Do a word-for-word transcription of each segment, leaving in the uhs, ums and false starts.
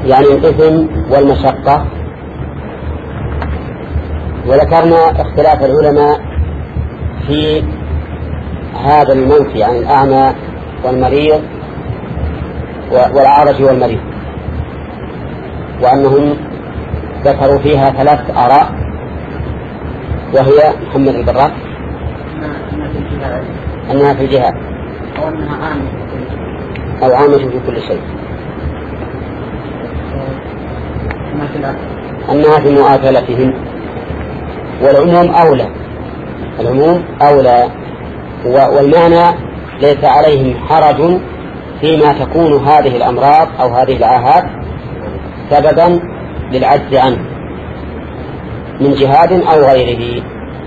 يعني الإثم والمشقة. وذكرنا اختلاف العلماء في هذا المنفي عن الأعمى والمريض والعرج والمريض، وأنهم ذكروا فيها ثلاث آراء، وهي محمد البراك أنها في الجهاد أو عامة في كل شيء، أنها في مؤاكلتهم، والعموم أولى، العموم أولى. والمعنى ليس عليهم حرج فيما تكون هذه الأمراض أو هذه العاهات سببا للعجز عنه من جهاد أو غيره،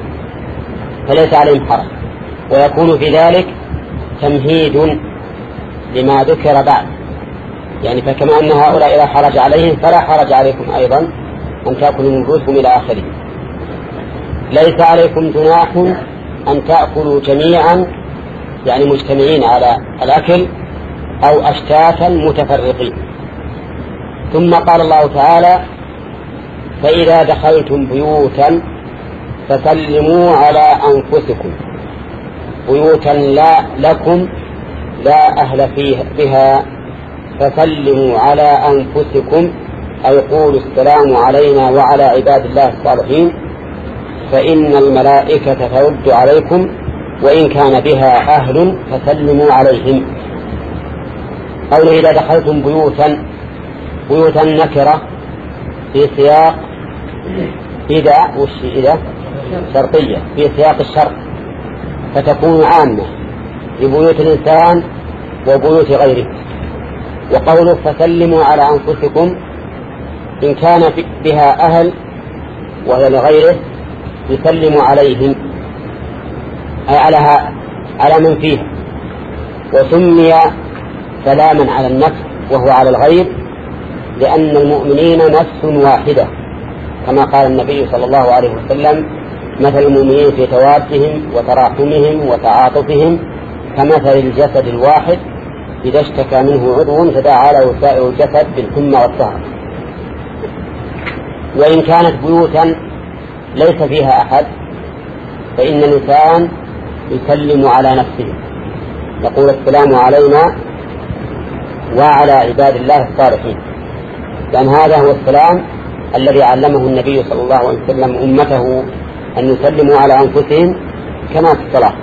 فليس عليهم حرج، ويكون في ذلك تمهيد لما ذكر بعد، يعني فكما أن هؤلاء لا حرج عليهم فلا حرج عليكم أيضا أن تأكلوا من رؤوسكم إلى آخره. ليس عليكم جناح أن تأكلوا جميعا، يعني مجتمعين على الأكل، أو أشتاتا متفرقين. ثم قال الله تعالى: فإذا دخلتم بيوتا فسلموا على أنفسكم، بيوتا لا لكم لا أهل فيها بها، فسلموا على أنفسكم، أي قولوا السلام علينا وعلى عباد الله الصالحين، فإن الملائكة ترد عليكم وإن كان بها أهل فسلموا عليهم. قوله إذا دخلتم بيوتا، بيوتا نكرة في سياق إذا وش إذا شرطية في سياق الشرط، فتكون عامة لبيوت الإنسان وبيوت غيره. وقوله فسلموا على أنفسكم، إن كان بها أهل وهي لغيره يسلم عليهم، أي على على من فيها. وسمي سلاما على النفس وهو على الغير لأن المؤمنين نفس واحدة، كما قال النبي صلى الله عليه وسلم: مثل المؤمنين في توادهم وتراحمهم وتعاطفهم كمثل الجسد الواحد إذا اشتكى منه عضو تداعى له سائر الجسد بالحمى والسهر. وإن كانت بيوتا ليس فيها أحد فإن الإنسان يسلم على نفسه، يقول السلام علينا وعلى عباد الله الصالحين، لأن هذا هو السلام الذي علمه النبي صلى الله عليه وسلم أمته أن يسلموا على أنفسهم كما في الصلاة.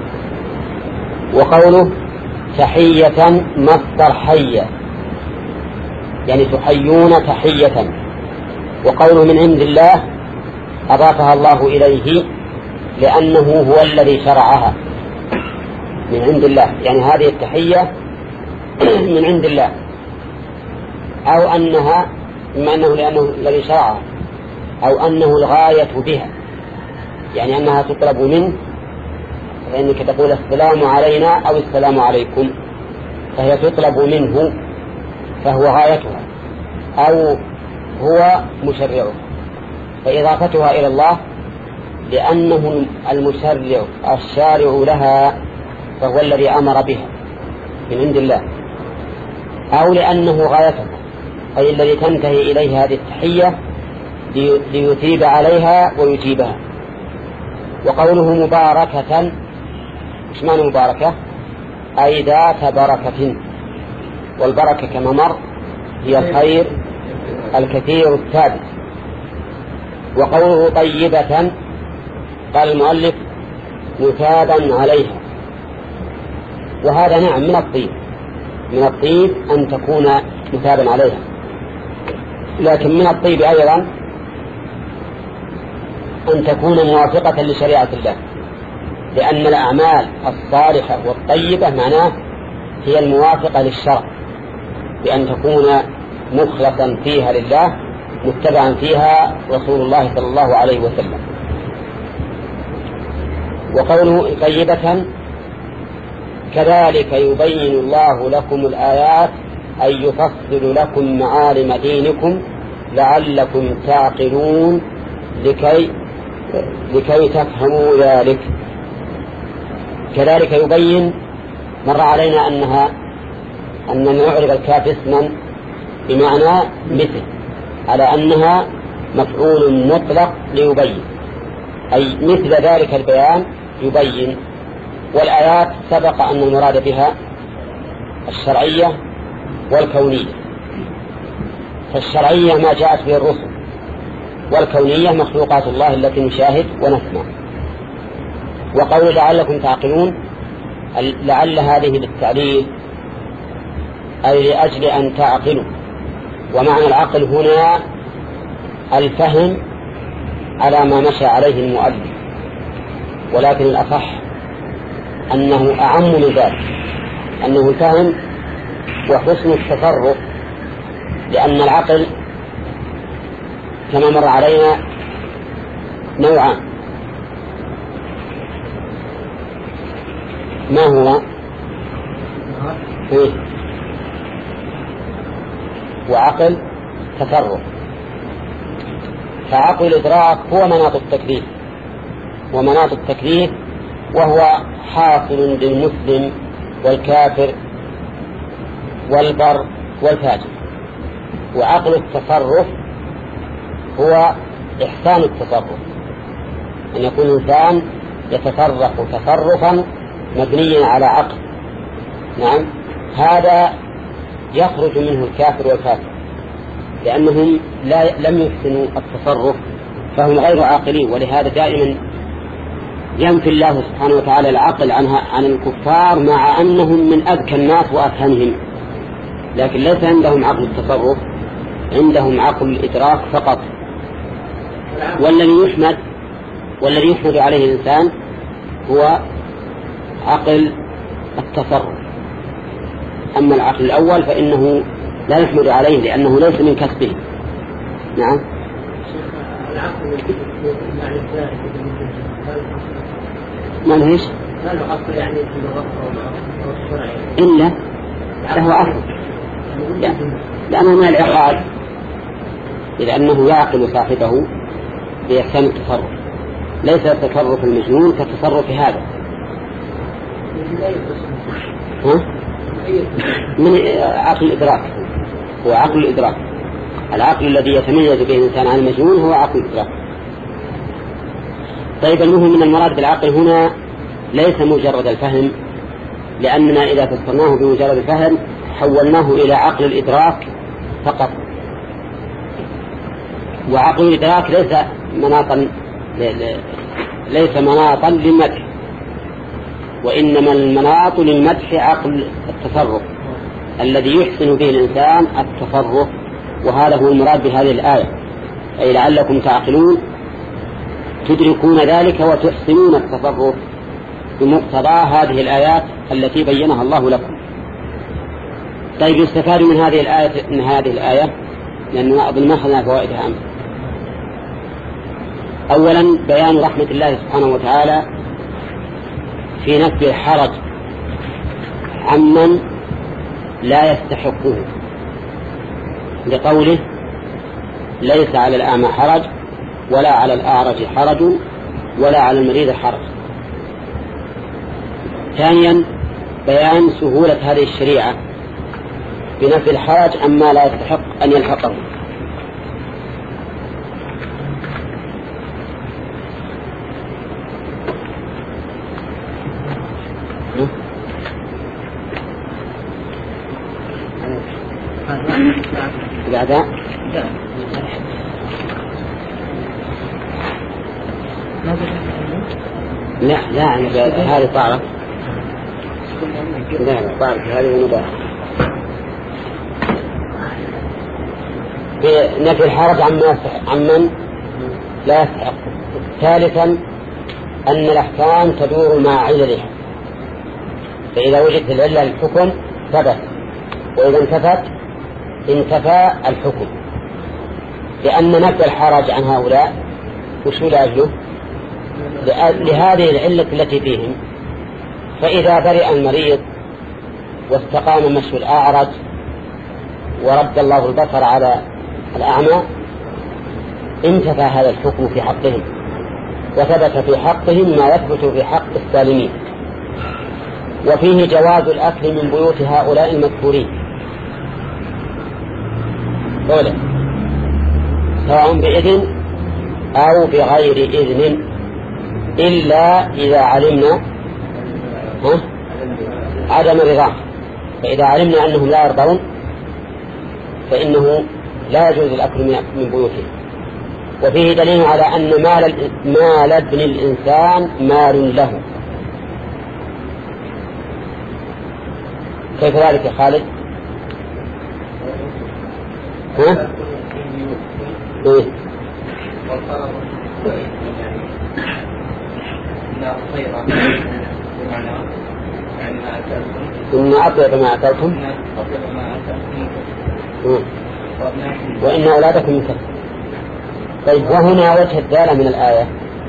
وقوله تحية مصدر حية، يعني تحيون تحية. وقوله من عند الله أضافها الله إليه لأنه هو الذي شرعها، من عند الله، يعني هذه التحية من عند الله، أو أنها إما أنه لأنه الذي شرعها، أو أنه الغاية بها، يعني أنها تطلب منه، فإنك تقول السلام علينا أو السلام عليكم، فهي تطلب منه فهو غايتها أو هو مشرعه، فإضافتها إلى الله لأنه المشرع الشارع لها، فهو الذي أمر بها من عند الله، أو لأنه غايتها، أي الذي تنتهي إليه هذه التحية ليثيب عليها ويجيبها. وقوله مباركة، إيش معنى مباركة؟ أي ذات بركة، والبركة كما مر هي الخير الكثير الثابت. وقوله طيبة قال المؤلف مثابا عليها، وهذا نعم من الطيب، من الطيب أن تكون مثابا عليها، لكن من الطيب أيضا أن تكون موافقة لشريعة الله، لأن الأعمال الصالحة والطيبة معناه هي الموافقة للشرع، بأن تكون مخلصا فيها لله متبعا فيها رسول الله صلى الله عليه وسلم. وقوله طيبة كذلك يبين الله لكم الآيات أي يفصل لكم معالم دينكم لعلكم تعقلون لكي لكي تفهموا ذلك. كذلك يبين، مر علينا أنها أن نعرف الكاف اسما بمعنى مثل، على أنها مفعول مطلق ليبين، أي مثل ذلك البيان يبين. والآيات سبق أن المراد بها الشرعية والكونية، فالشرعية ما جاءت به الرسل، والكونية مخلوقات الله التي نشاهد ونسمع. وقول لعلكم تعقلون، لعل هذه بالتعليل أي لأجل أن تعقلوا، ومعنى العقل هنا الفهم على ما مشى عليه المؤلف، ولكن الأصح أنه أعم من ذلك، أنه الفهم وحسن التصرف، لأن العقل كما مر علينا نوعان، ما هو إيه؟ وعقل تصرف. فعقل الإدراك هو مناط التكليف، ومناط التكليف وهو حاصل للمسلم والكافر والبر والفاجر. وعقل التصرف هو إحسان التصرف، أن يكون الإنسان يتصرف تصرفا مبنيا على عقل. نعم، هذا يخرج منه الكافر والفاسق، لأنهم لا لم يحسنوا التصرف فهم غير عاقلين. ولهذا دائما ينفي الله سبحانه وتعالى العقل عنها عن الكفار، مع أنهم من أذكى الناس وأفهمهم، لكن ليس عندهم عقل التصرف، عندهم عقل الإدراك فقط. والذي يحمد والذي يحمد عليه الإنسان هو عقل التصرف. أما العقل الأول فإنه لا يحمد عليه لأنه ليس من كسبه. نعم. ما لهش إلا له عقل، لأنه من العقاد، لأنه يعقل صاحبه بإحسان التصرف، ليس تصرف المجنون كتصرف هذا. ها؟ من عقل الإدراك، هو عقل الإدراك. العقل الذي يتميز به الإنسان عن المجنون هو عقل الإدراك. طيب، المهم من المراد بالعقل هنا ليس مجرد الفهم، لأننا إذا فسرناه بمجرد الفهم حولناه إلى عقل الإدراك فقط. وعقل الإدراك ليس مناطا ليس مناطا للمدح، وإنما المناط للمدح عقل التصرف الذي يحسن به الإنسان التصرف، وهذا هو المراد بهذه الآية، أي لعلكم تعقلون تدركون ذلك وتحسنون التصرف بمقتضى هذه الآيات التي بينها الله لكم. طيب، يستفاد من هذه الآية من هذه الآية لأننا أظن ما أخذنا فوائدها أمس. أولا، بيان رحمة الله سبحانه وتعالى في نفي الحرج عمن لا يستحقه، لقوله ليس على الأعمى حرج ولا على الأعرج حرج ولا على المريض حرج. ثانيا، بيان سهولة هذه الشريعة بنفي الحرج عما لا يستحق أن يلحقه. بعد لا لا هذه طارة لا طارة هذه مباح. نفي الحرج عما عمن لا يستحق. ثالثا، أن الأحكام تدور مع عللها، فإذا وجدت العلة للحكم ثبت، وإذا انتفت انتفى الحكم، لأن نفي الحرج عن هؤلاء وشو لأجله؟ لهذه العلة التي فيهم. فإذا برئ المريض واستقام مشي الأعرج ورد الله البصر على الأعمى انتفى هذا الحكم في حقهم، وثبت في حقهم ما يثبت في حق السالمين. وفيه جواز الأكل من بيوت هؤلاء المذكورين، أولى سواء بإذن أو بغير إذن إلا إذا علمنا عدم رضاه. فإذا علمنا أنهم لا يرضون فإنه لا يجوز الأكل من بيوته. وفيه دليل على أن مال, مال ابن الإنسان مال له. كيف ذلك يا خالد؟ ها؟ إيه؟ إن أطيب ما أكلتم وإن أولادكم من كثر. طيب وهنا وجه الدالة من الآية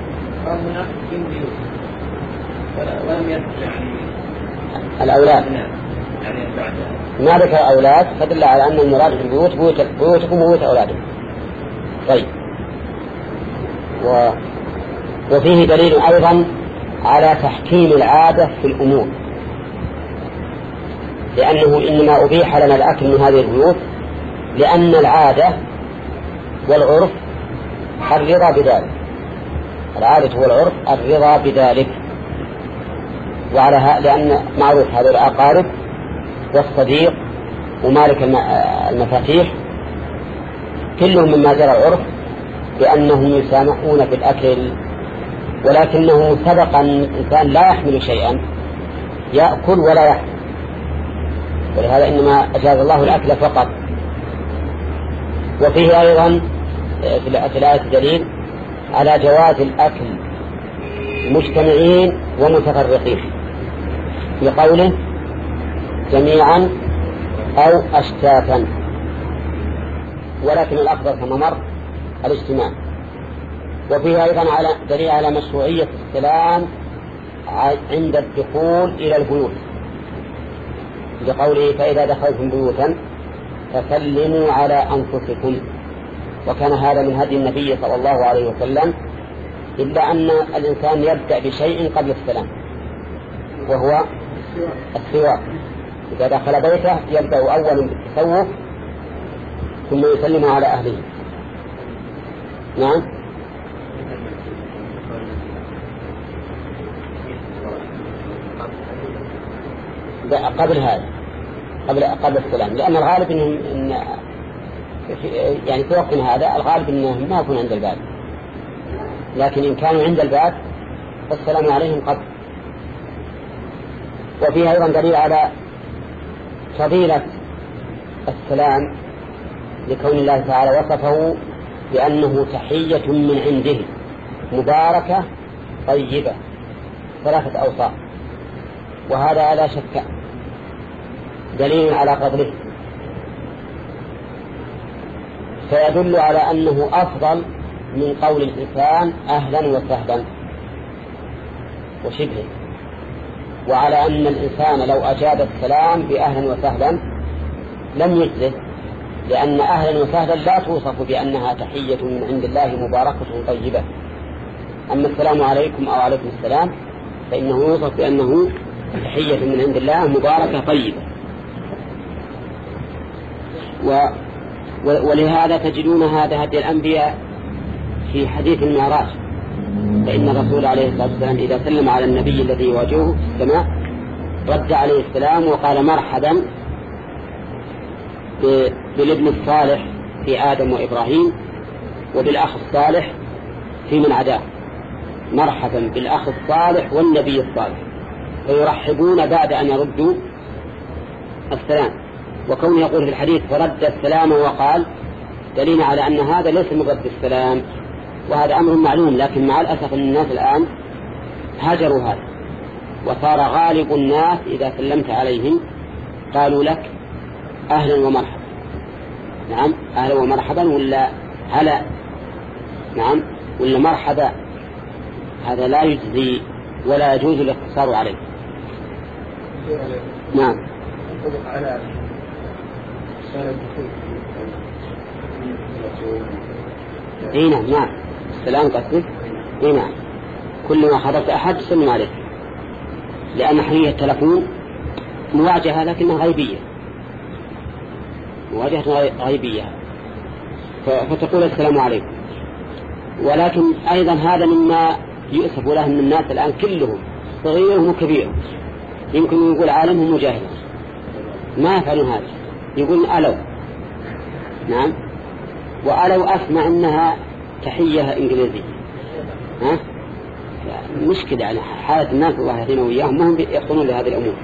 الأولاد ما ذكر أولاد فدل على أن المراد في البيوت بيوتكم وبيوت أولادكم. طيب و... وفيه دليل أيضا على تحكيم العادة في الأمور، لأنه إنما أبيح لنا الأكل من هذه البيوت لأن العادة والعرف الرضا بذلك. العادة والعرف الرضا بذلك. وعلى ها... لأن معروف هذا الأقارب والصديق ومالك المفاتيح كلهم مما جرى العرف بأنهم يسامحون في الأكل، ولكنه سبق أن الإنسان لا يحمل شيئا يأكل ولا يحمل، ولهذا إنما أجاز الله الأكل فقط. وفيه أيضا في الآية دليل على جواز الأكل مجتمعين ومتفرقين بقوله جميعا أو أشتاتا، ولكن الأفضل كما مر الاجتماع. وفيه أيضا على دليل على مشروعية السلام عند الدخول إلى البيوت بقوله فإذا دخلتم بيوتا فسلموا على أنفسكم. وكان هذا من هدي النبي صلى الله عليه وسلم، إلا أن الإنسان يبدأ بشيء قبل السلام وهو السواك. إذا دخل بيته يبدأ أولا بالتسوق ثم يسلم على أهله. نعم. قبل هذا قبل قبل السلام، لأن الغالب إنهم إن يعني في وقتنا هذا الغالب إنهم ما يكون عند الباب، لكن إن كانوا عند الباب فالسلام عليهم قبل. وفيها أيضا دليل على فضيلة السلام لكون الله تعالى وصفه بأنه تحية من عنده مباركة طيبة، ثلاثة أوصاف، وهذا لا شك دليل على فضله، فيدل على أنه أفضل من قول الإنسان أهلا وسهلا وشبه، وعلى أن الإنسان لو أجاب السلام بأهلا وسهلا لم يجزه، لأن أهلا وسهلا لا توصف بأنها تحية من عند الله مباركة طيبة. أما السلام عليكم أو عليكم السلام فإنه يوصف بأنه تحية من عند الله مباركة طيبة. و ولهذا تجدون هذا هدي الأنبياء في حديث المعراج، فإن الرسول عليه الصلاة والسلام إذا سلم على النبي الذي يواجهه في السماء رد عليه السلام وقال مرحبا بالابن الصالح في آدم وإبراهيم وبالأخ الصالح في من عداه، مرحبا بالأخ الصالح والنبي الصالح، فيرحبون بعد أن يردوا السلام. وكونه يقول في الحديث فرد السلام وقال دليل على أن هذا ليس مجرد السلام، وهذا أمر معلوم، لكن مع الأسف أن الناس الآن هاجروا هذا، وصار غالب الناس إذا سلمت عليهم قالوا لك أهلا ومرحبا. نعم أهلا ومرحبا ولا هلا، نعم ولا مرحبا، هذا لا يجزي ولا يجوز الاقتصار عليه. نعم اي نعم نعم السلام قصدك. اي نعم كل ما حضرت أحد سلم عليه، لأن حقيقة التلفون مواجهة لكنها غيبية، مواجهة غيبية، فتقول السلام عليكم. ولكن أيضا هذا مما يؤسف له من الناس الآن كلهم صغيرهم وكبيرهم، يمكن يقول عالمهم وجاهلهم ما يفعلون هذا، يقولون ألو. نعم، وألو أسمع أنها تحية إنجليزية. ها؟ مشكلة يعني حالة الناس الله يهدينا وإياهم ما هم يقصنون لهذه الأمور.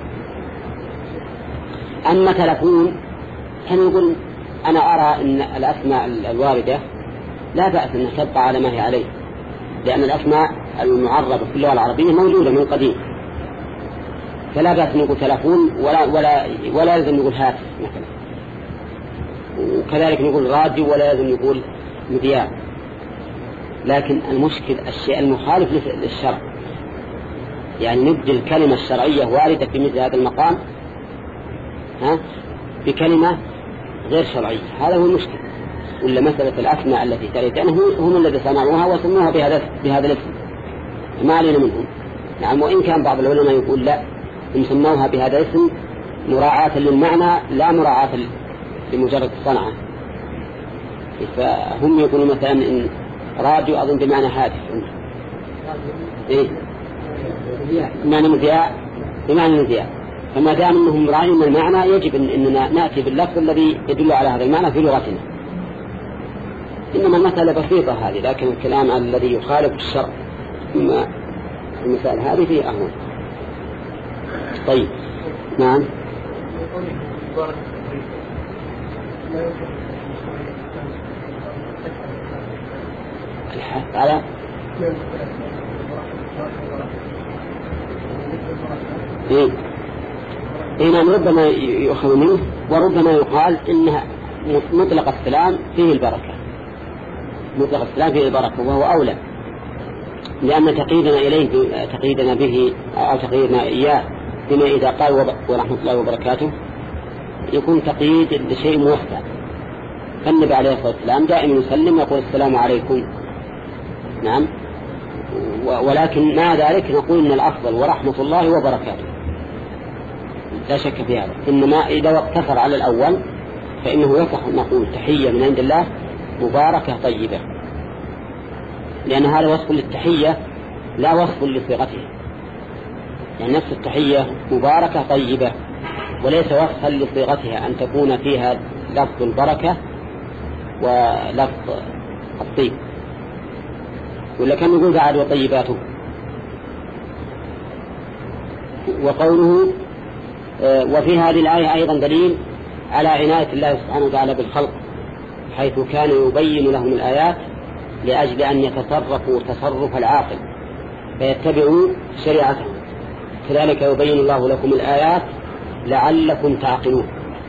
أما تلفون كان يقول أنا أرى أن الأسماء الواردة لا بأس أن تبقى على ما هي عليه، لأن الأسماء المعربة في اللغة العربية موجودة من قديم، فلا بأس أن نقول تلفون ولا ولا ولا لازم نقول هاتف مثلا، وكذلك نقول راديو ولا لازم نقول مذياع. لكن المشكل الشيء المخالف للشرع، يعني نبدل الكلمة الشرعية واردة في مثل هذا المقام ها بكلمة غير شرعية، هذا هو المشكل. ولا مسألة الأسماء التي تريدون هم الذين صنعوها وسموها بهذا بهذا الاسم، ما علينا منهم. نعم، وإن كان بعض العلماء يقول لا، هم سموها بهذا الاسم مراعاة للمعنى لا مراعاة لمجرد الصنعة. فهم يقولون مثلا إن راديو أظن بمعنى هاتف، إيه بمعنى مذياع، بمعنى مذياع. فما دام أنهم مراعين المعنى يجب أننا نأتي باللفظ الذي يدل على هذا المعنى في لغتنا. إنما المسألة بسيطة هذه، لكن الكلام الذي يخالف الشرع ثم المسائل هذه فيه أهون. طيب نعم. الحث على إيه إيه نعم، ربما يؤخذ منه وربما يقال إنها مطلق السلام فيه البركة، مطلق السلام فيه البركة، وهو أولى، لأن تقييدنا إليه تقييدنا به أو تقييدنا إياه بما إذا قال ورحمة الله وبركاته يكون تقييد لشيء موسع. فالنبي عليه الصلاة والسلام دائما يسلم يقول السلام عليكم. نعم، ولكن مع ذلك نقول إن الأفضل ورحمة الله وبركاته، لا شك في هذا. إنما إذا اقتصر على الأول فإنه يصح نقول تحية من عند الله مباركة طيبة، لأن هذا وصف للتحية لا وصف لصيغته، يعني نفس التحية مباركة طيبة وليس وصفا لصيغتها أن تكون فيها لفظ البركة ولفظ الطيب. ولا كان يقول بعد وطيباته. وقوله وفي هذه الآية أيضا دليل على عناية الله سبحانه وتعالى بالخلق، حيث كان يبين لهم الآيات لأجل أن يتصرفوا تصرف العاقل فيتبعوا شريعته، كذلك يبين الله لكم الآيات لعلكم تعقلون.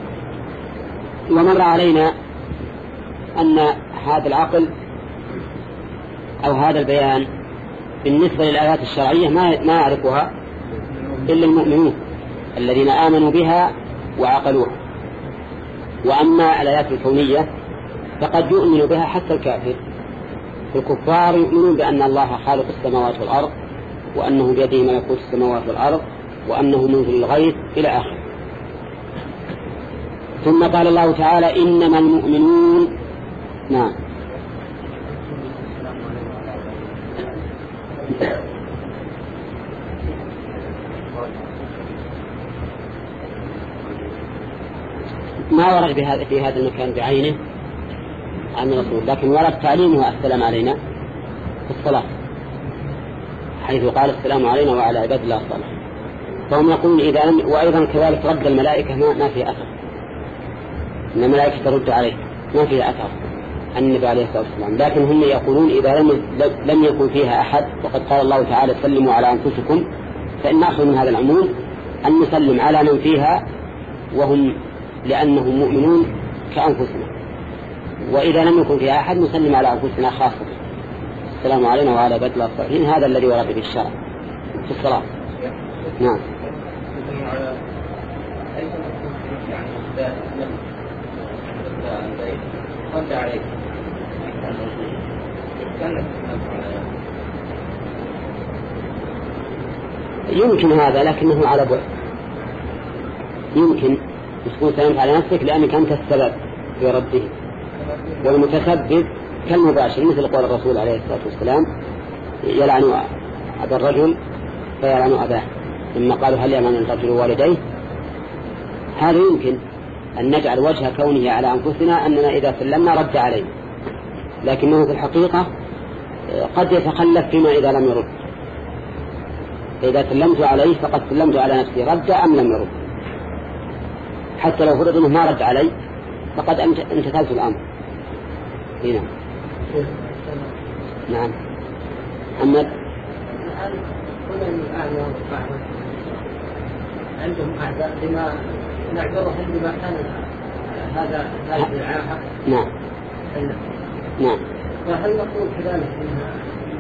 ومر علينا أن هذا العقل أو هذا البيان بالنسبة للآيات الشرعية ما ما يعرفها إلا المؤمنون الذين آمنوا بها وعقلوها. وأما الآيات الكونية فقد يؤمن بها حتى الكافر. الكفار يؤمنون بأن الله خالق السماوات والأرض، وأنه بيده ملكوت السماوات والأرض، وأنه منزل الغيث إلى آخره. ثم قال الله تعالى إنما المؤمنون. نعم. ما ورد بهذا في هذا المكان بعينه عن الرسول، لكن ورد تعليمه السلام علينا في الصلاة، حيث قال السلام علينا وعلى عباد الله الصالحين. فهم يقولون إذا لم، وأيضا كذلك رد الملائكة ما, ما في أثر، إن الملائكة ترد عليه ما فيها أثر النبي عليه الصلاة والسلام. لكن هم يقولون إذا لم, لم يكن فيها أحد، وقد قال الله تعالى سلموا على أنفسكم، فإن نأخذ من هذا العموم أن نسلم على من فيها وهم لأنهم مؤمنون كأنفسنا، وإذا لم يكن فيها أحد نسلم على أنفسنا خاصة السلام علينا وعلى عباد الله الصالحين. هذا الذي ورد به الشرع في الصلاة. نعم. يمكن هذا لكنه على بعد، يمكن تكون سلمت على نفسك لأنك أنت السبب في رده، والمتسبب كالمباشر، مثل قول الرسول عليه الصلاة والسلام يلعن أبا الرجل فيلعن أباه، ثم قالوا هل يلعن الرجل والديه. هذا يمكن أن نجعل وجه كونه على أنفسنا أننا إذا سلمنا رد عليه، لكنه في الحقيقة قد يتخلف فيما إذا لم يرد. فإذا سلمت عليه فقد سلمت على نفسي رد أم لم يرد، حتى لو فرض أنه ما رد علي فقد امتثلت الأمر. هنا نعم محمد. عندهم أعداء لما نعذرهم بما كان هذا هذه العاهة. نعم نعم. فهل نقول كذلك أنها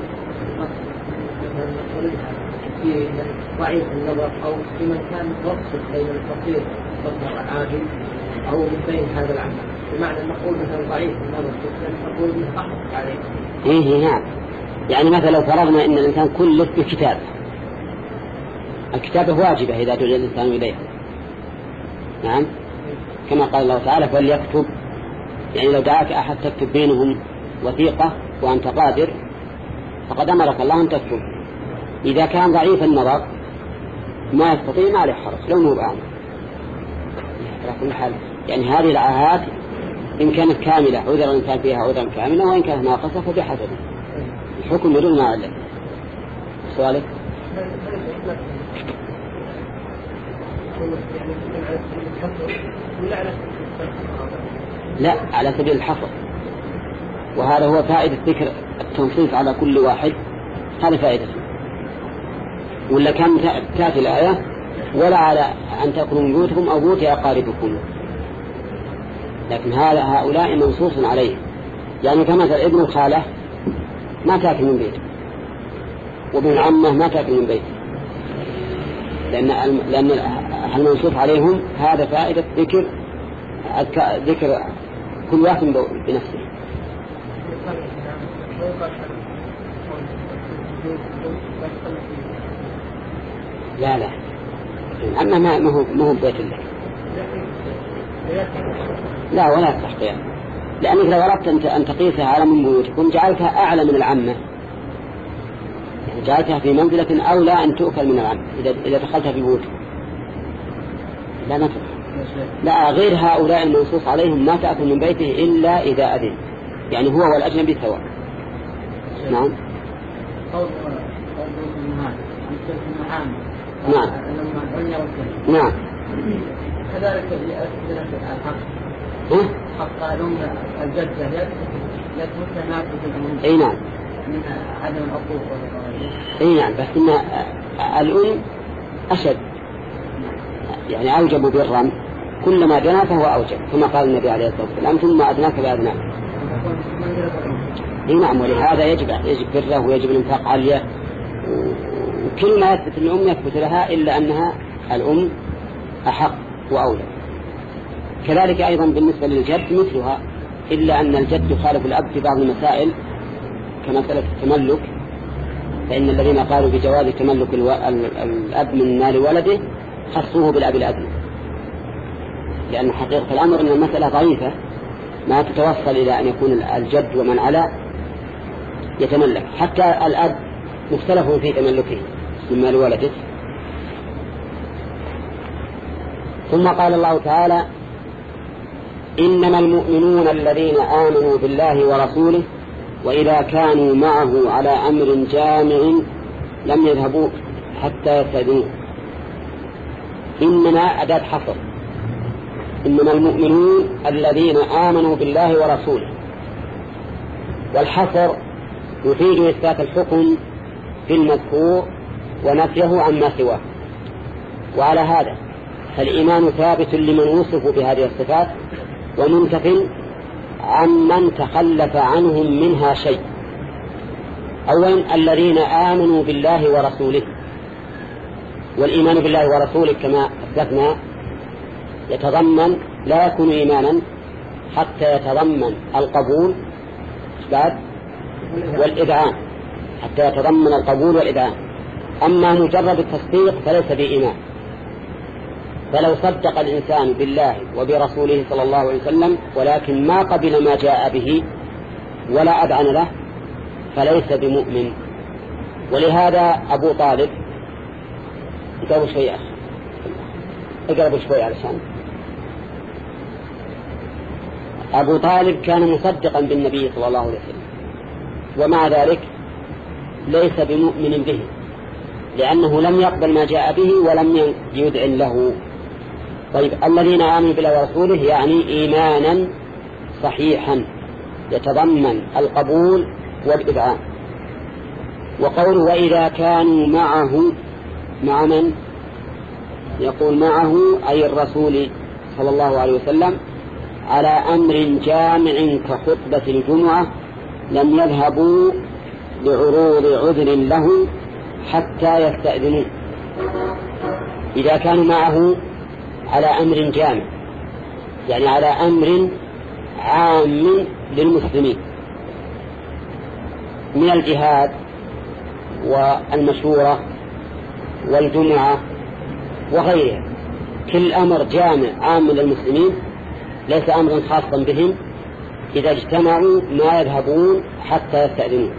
في ضعيف النظر أو في من كان وصف بين الفقير والفقر عاجل أو من بين هذا العمل، بمعنى نقول مثلا ضعيف النظر نقول انه أحق عليه. إيه نعم. يعني مثلا لو فرضنا أن الإنسان كله بكتاب، الكتابة واجبة إذا دعا الإنسان إليها. نعم كما قال الله تعالى فليكتب، يعني لو دعاك أحد تكتب بينهم وثيقة وأنت قادر فقد أمرك الله أن تكتب. إذا كان ضعيف النظر ما يستطيع ما عليه حرج لو نور أعمى. على كل حال يعني هذه العاهات إن كانت كاملة عذرا إن كان فيها عذرا كاملة، وإن كانت ناقصة فبحسب الحكم بدون ما علم. سؤالك؟ لا على سبيل الحصر، وهذا هو فائدة ذكر التنصيص على كل واحد، هذا فائدته. ولا كان تأتي الآية ولا على أن تأكلوا من بيوتكم أو بيوت أقاربكم، لكن هذا هؤلاء منصوص عليه. يعني كمثل ابن الخالة ما تأكل من بيته، وابن العمة ما تأكل من بيته، لأن لأن المنصوص عليهم هذا فائدة ذكر ذكر كل واحد بنفسه. لا لا أما ما ما هو ما هو بيت الله، لا ولا تحقيق، لأنك لو أردت أنت أن تقيسها على من بيوتكم جعلتها أعلى من العامة، يعني جعلتها في منزلة أولى أن تؤكل من العامة إذا إذا دخلتها في بيوتكم. لا نفع. لا غير هؤلاء المنصوص عليهم ما تأكل من بيته إلا إذا أذن، يعني هو والأجنبي سواء. نعم نعم نعم. كذلك الحق حق لهم الجدة يثبت ناقض اي نعم من عدم العقوق. اي نعم، بس ان الأم أشد، يعني أوجب برا، كلما دنا فهو أوجب، كما قال النبي عليه الصلاة والسلام ثم أدناك بأدناك. اي نعم، ولهذا يجب يجب بره ويجب الانفاق عليه، وكل ما يثبت الأم يثبت لها، إلا أنها الأم أحق وأولى. كذلك أيضا بالنسبة للجد مثلها، إلا أن الجد يخالف الأب في بعض المسائل كمسألة التملك، فإن الذين قالوا بجواز تملك الأب من مال ولده خصوه بالأب الأدنى، لأن حقيقة الأمر أن المسألة ضعيفة ما تتوصل إلى أن يكون الجد ومن على يتملك، حتى الأب مختلف في تملكه من مال ولده. ثم قال الله تعالى إنما المؤمنون الذين آمنوا بالله ورسوله وإذا كانوا معه على أمر جامع لم يذهبوا حتى يستأذنوه. إنما أداة حصر، إنما المؤمنون الذين آمنوا بالله ورسوله، والحصر يفيد إثبات الحكم في المذكور ونفيه عما سواه. وعلى هذا فالإيمان ثابت لمن وصفوا بهذه الصفات ومنتف عمن تخلف عنهم منها شيء. أولا الذين آمنوا بالله ورسوله، والإيمان بالله ورسوله كما أثبتنا يتضمن لا يكون إيمانا حتى يتضمن القبول بعد والإذعان، حتى يتضمن القبول والإذعان. أما مجرد التصديق فليس بإيمان. فلو صدق الإنسان بالله وبرسوله صلى الله عليه وسلم ولكن ما قبل ما جاء به ولا أذعن له فليس بمؤمن. ولهذا أبو طالب اقربوا شوي يا أخي اقربوا شوي علشان أبو طالب كان مصدقا بالنبي صلى الله عليه وسلم ومع ذلك ليس بمؤمن به لأنه لم يقبل ما جاء به ولم يدعن له. طيب الذين آمنوا بالله ورسوله يعني إيمانا صحيحا يتضمن القبول والإذعان. وقول وإذا كانوا معه مع من؟ يقول معه أي الرسول صلى الله عليه وسلم على أمر جامع كخطبة الجمعة لم يذهبوا لعروض عذر له حتى يستأذنوا. إذا كانوا معه على أمر جامع يعني على أمر عام للمسلمين من الجهاد والمشورة والجمعة وغيرها، كل أمر جامع عام للمسلمين ليس أمرا خاصا بهم، إذا اجتمعوا ما يذهبون حتى يستأذنوا،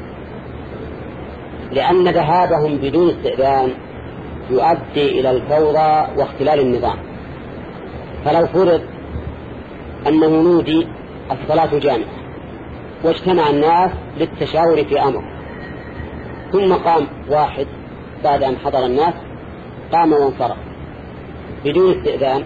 لأن ذهابهم بدون استئذان يؤدي إلى الفوضى واختلال النظام. فلو فرض أنه نودي الصلاة جامعة واجتمع الناس للتشاور في أمر ثم قام واحد بعد أن حضر الناس قام وانصرف بدون استئذان،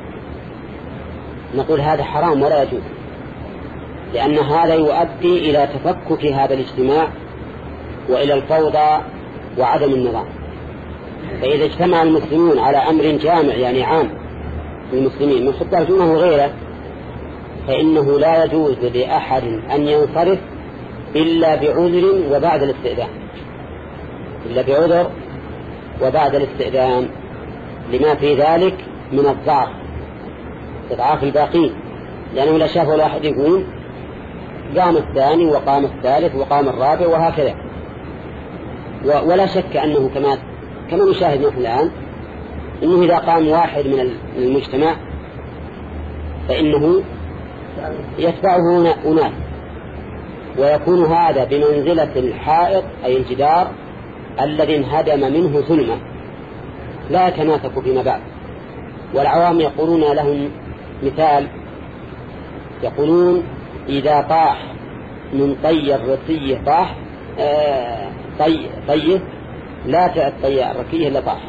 نقول هذا حرام ولا يجوز، لأن هذا يؤدي إلى تفكك هذا الاجتماع وإلى الفوضى وعدم النظام. فإذا اجتمع المسلمون على أمر جامع يعني عام للمسلمين من خطبة الجمعة وغيره فإنه لا يجوز لأحد أن ينصرف إلا بعذر وبعد الاستئذان إلا بعذر وبعد الاستئذان لما في ذلك من الضعف إضعاف الباقين، لأنه لا شاف ولا أحد يقول قام الثاني وقام الثالث وقام الرابع وهكذا. ولا شك أنه كما كما نشاهد نحن الآن أنه إذا قام واحد من المجتمع فإنه يتبعه أناس ويكون هذا بمنزلة الحائط أي الجدار الذي انهدم منه ثلمة لا يتماسك فيما بعد. والعوام يقولون لهم مثال، يقولون إذا طاح من طي الرقية طاح آه طي طيه لا تطي الرقية إلا طاح،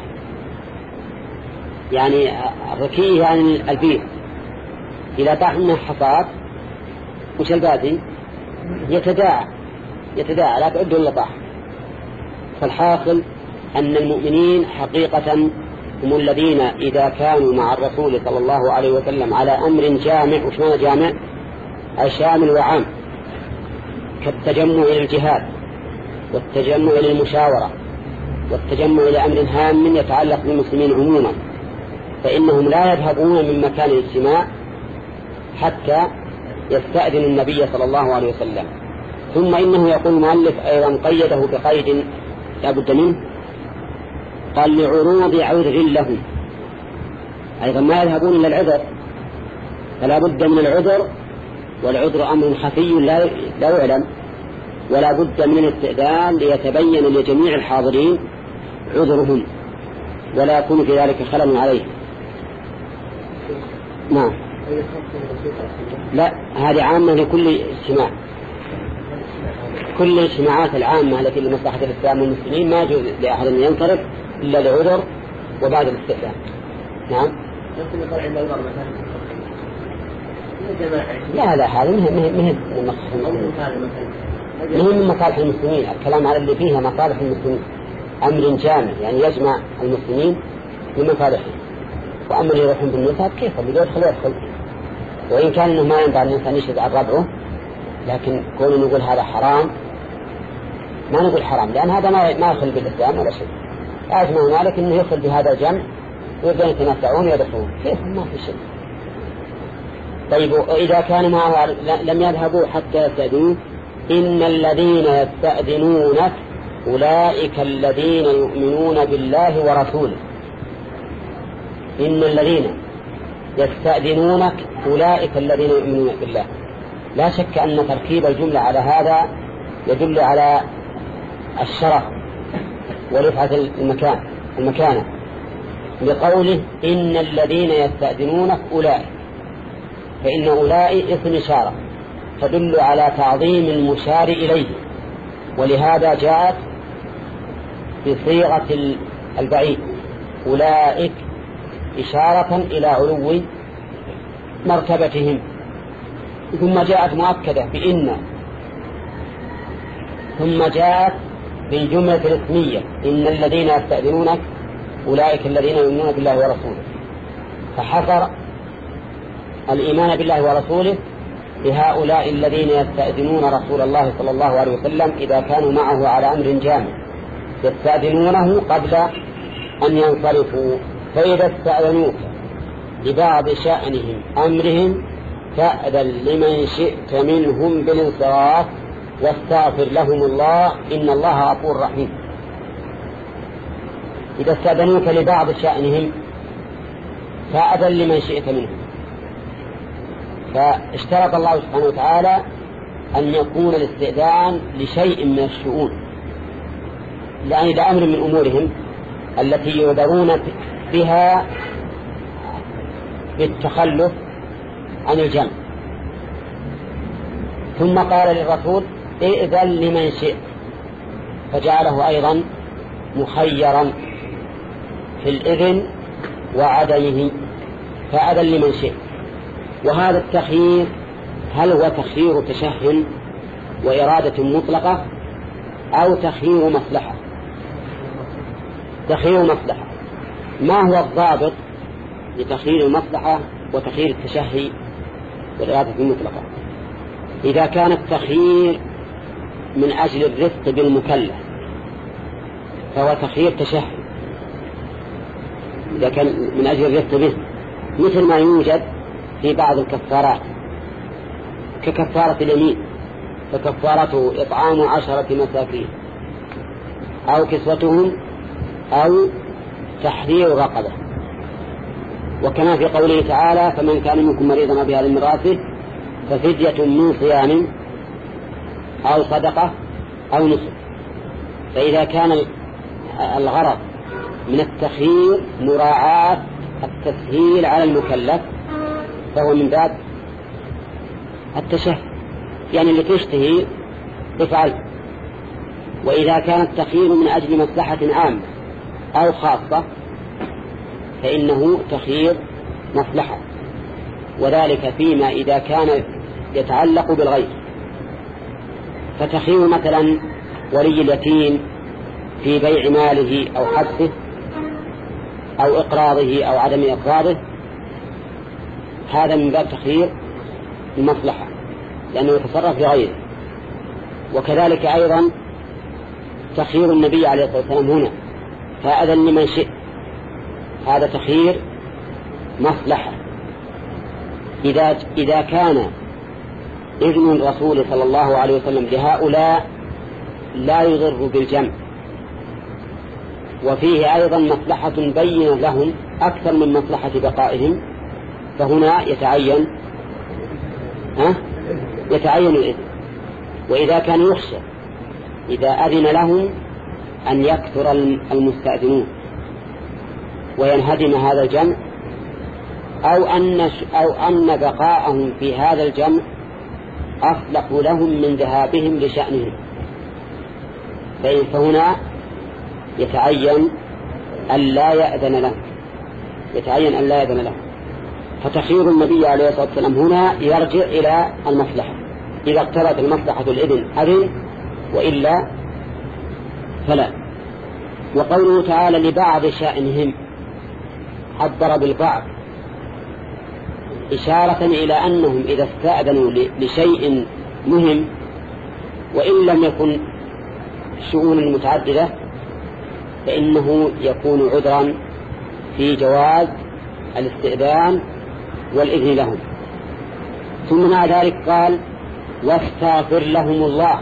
يعني الرقية يعني البيض إذا طاح منه حصاد وش الباقي يتداعى يتداعى لا تعد إلا طاح. فالحاصل أن المؤمنين حقيقة هم الذين إذا كانوا مع الرسول صلى الله عليه وسلم على أمر جامع، وش معنى جامع؟ أي شامل وعام، كالتجمع إلى الجهاد والتجمع إلى المشاورة والتجمع إلى أمر هام يتعلق بالمسلمين عموما، فإنهم لا يذهبون من مكان الاجتماع حتى يستأذن النبي صلى الله عليه وسلم. ثم إنه يقول المؤلف أيضا قيده بقيد لا بد منه، قال لعروض عذر لهم، أيضا ما يذهبون إلى العذر، فلا بد من العذر، والعذر أمر خفي لا لا يعلم، ولا بد من الاستئذان ليتبين لجميع الحاضرين عذرهم ولا يكون في ذلك خلل عليه. نعم لا هذه عامة لكل اجتماع، كل الاجتماعات العامة التي لمصلحة الإسلام والمسلمين ما يجوز لأحد أن ينصرف إلا لعذر وبعد الاستئذان. نعم لا لا هذا مهم مهم من مصالح المسلمين، الكلام على اللي فيها مصالح المسلمين أمر جامع يعني يجمع المسلمين لمصالحهم، وأمر يروحون بالنساب كيف اللي يدخل يدخل، وإن كان إنه ما ينبع الإنسان يشهد على ربعه، لكن كون نقول هذا حرام ما نقول حرام، لأن هذا ما ما يدخل بالإسلام ولا شيء. أجمع مالك إنه يدخل بهذا الجمع ويبدأ يتنافعون ويدخلون كيف ما في شيء. طيب إذا كانوا معه لم يذهبوا حتى يستأذنوه، إن الذين يستأذنونك أولئك الذين يؤمنون بالله ورسوله. إن الذين يستأذنونك أولئك الذين يؤمنون بالله. لا شك أن تركيب الجملة على هذا يدل على الشرف ورفعة المكان المكانة، لقوله إن الذين يستأذنونك أولئك، فإن أولئك اسم إشارة تدل على تعظيم المشار إليه، ولهذا جاءت بصيغة البعيد أولئك إشارة إلى علو مرتبتهم. ثم جاءت مؤكدة بإن، ثم جاءت بالجملة الاسمية إن الذين يستأذنونك أولئك الذين يؤمنون بالله ورسوله، فحصر الإيمان بالله ورسوله بهؤلاء الذين يستأذنون رسول الله صلى الله عليه وسلم إذا كانوا معه على أمر جامع، يستأذنونه قبل أن ينصرفوا. فإذا استأذنوك لبعض شأنهم أمرهم فأذن لمن شئت منهم بالانصراف واستغفر لهم الله إن الله غفور رحيم. إذا استأذنوك لبعض شأنهم فأذن لمن شئت منهم، فاشترط الله سبحانه وتعالى أن يكون الاستئذان لشيء من الشؤون، يعني لأمر من أمورهم التي يعذرون بها بالتخلف عن الجمع. ثم قال للرسول ائذن لمن شئت، فجعله أيضا مخيرا في الإذن وعدمه، فأذن لمن شئت. وهذا التخيير هل هو تخيير تشهن وإرادة مطلقة أو تخيير مصلحة؟ تخيير مصلحة. ما هو الضابط لتخيير المصلحة وتخيير التشهي والإرادة المطلقة؟ إذا كان التخيير من أجل الرفق بالمكلف فهو تخيير تشهي، إذا كان من أجل الرفق به، مثل ما يوجد في بعض الكفارات ككفارة اليمين، فكفارته إطعام عشرة مساكين أو كسوتهم أو تحرير رقبة. وكما في قوله تعالى فمن كان منكم مريضا بهذا المراسل ففدية من صيام أو صدقة أو نصف. فإذا كان الغرض من التخيير مراعاة التسهيل على المكلف فهو من باب التشهي، يعني اللي تشتهي افعل. وإذا كان التخيير من أجل مصلحة عامة أو خاصة فإنه تخيير مصلحة، وذلك فيما إذا كان يتعلق بالغير. فتخيير مثلا ولي اليتيم في بيع ماله أو حبسه أو إقراضه أو عدم إقراضه، هذا من باب تخيير المصلحة لأنه يتصرف بغيره. وكذلك أيضا تخيير النبي عليه الصلاة والسلام هنا فأذن لمن شئ، هذا تخيير مصلحة. إذا, إذا كان إذن الرسول صلى الله عليه وسلم لهؤلاء لا يضر بالجمع وفيه أيضا مصلحة بينة لهم أكثر من مصلحة بقائهم، فهنا يتعين ها؟ يتعين الإذن. وإذا كان يخشى إذا أذن لهم أن يكثر المستأذنون وينهدم هذا الجمع، أو أن, أو أن بقاءهم في هذا الجمع أصلح لهم من ذهابهم لشأنهم، فهنا يتعين أن لا يأذن لهم، يتعين أن لا يأذن لهم. فتخيير النبي عليه الصلاة والسلام هنا يرجع إلى المصلحة، إذا اقترت المصلحة الإذن أذن وإلا فلا. وقوله تعالى لبعض شأنهم عبر بالبعض إشارة إلى أنهم إذا استأذنوا لشيء مهم وإن لم يكن شؤون متعددة فإنه يكون عذرا في جواز الاستئذان والإذن لهم. ثم مع ذلك قال واستغفر لهم الله،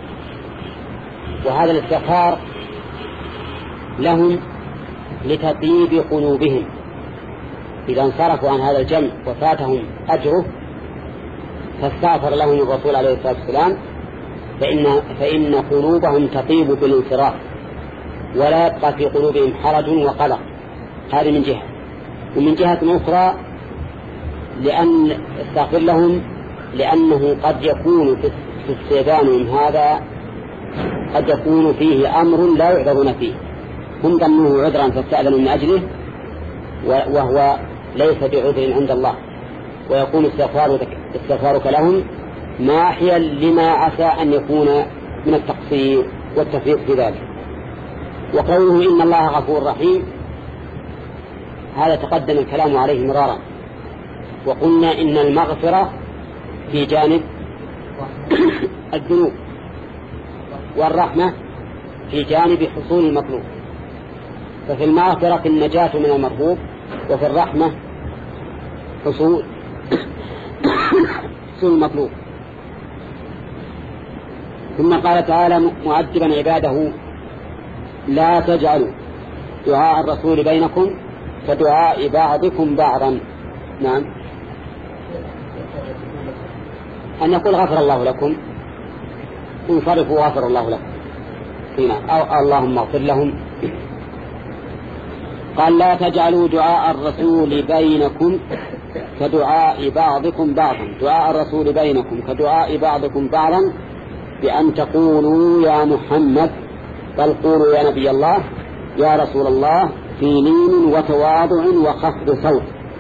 وهذا الاستغفار لهم لتطيب قلوبهم إذا انصرفوا عن هذا الجمع وفاتهم أجره فاستغفر لهم الرسول عليه الصلاة والسلام فإن, فإن قلوبهم تطيب بالانصراف ولا يبقى في قلوبهم حرج وقلق. هذه من جهة. ومن جهة أخرى لأن استغفر لهم لأنه قد يكون في استئذانهم هذا قد يكون فيه أمر لا يعذرون فيه، هم ظنوه عذرا فاستأذنوا من أجله وهو ليس بعذر عند الله، ويكون استغفارك لهم ماحيا لما عسى أن يكون من التقصير والتفريط في ذلك. وقوله إن الله غفور رحيم هذا تقدم الكلام عليه مرارا، وقلنا إن المغفرة في جانب الذنوب والرحمة في جانب حصول المطلوب، ففي المغفرة النجاة من المرغوب وفي الرحمة حصول حصول المطلوب. ثم قال تعالى مؤدبا عباده لا تجعلوا دعاء الرسول بينكم كدعاء بعضكم بعضا. نعم، أن يقول غفر الله لكم انصرفوا غفر الله لكم هنا أو اللهم اغفر لهم. قال لا تجعلوا دعاء الرسول بينكم كدعاء بعضكم بعضا، دعاء الرسول بينكم كدعاء بعضكم بعضا بأن تقولوا يا محمد، بل قولوا يا نبي الله، يا رسول الله، في لين وتواضع وخفض صوت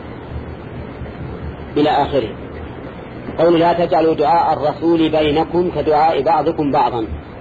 إلى آخره. قول لا تجعلوا دعاء الرسول بينكم كدعاء بعضكم بعضا،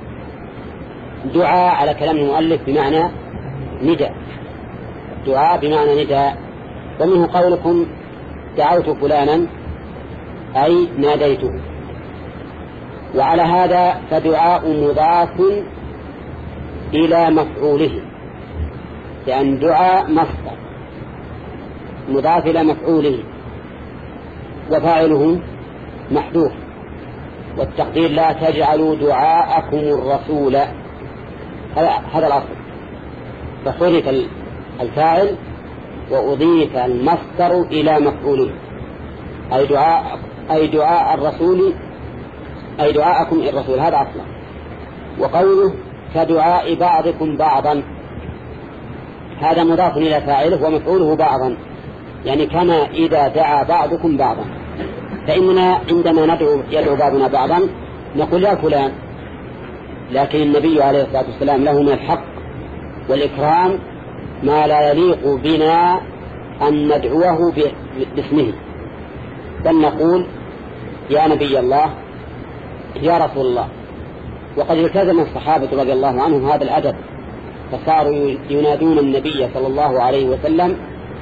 دعاء على كلام المؤلف بمعنى نداء، دعاء بمعنى نداء. ومنه قولكم دعوت فلانا أي ناديته. وعلى هذا فدعاء مضاف إلى مفعوله، لأن دعاء مصدر مضاف إلى مفعوله وفاعله محذوف، والتقدير لا تجعلوا دعاءكم الرسول، هذا الأصل، فحذف الفاعل وأضيف المصدر إلى مفعوله، أي دعاء أي دعاء الرسول أي دعاءكم الرسول، هذا أصلا. وقوله كدعاء بعضكم بعضا هذا مضاف إلى فاعله ومفعوله بعضا، يعني كما إذا دعا بعضكم بعضا، فإننا عندما ندعو يدعو بعضنا بعضا نقول يا فلان، لكن النبي عليه الصلاة والسلام له من الحق والإكرام ما لا يليق بنا أن ندعوه باسمه، بل نقول يا نبي الله، يا رسول الله. وقد التزم الصحابة رضي الله عنهم هذا الأدب، فصاروا ينادون النبي صلى الله عليه وسلم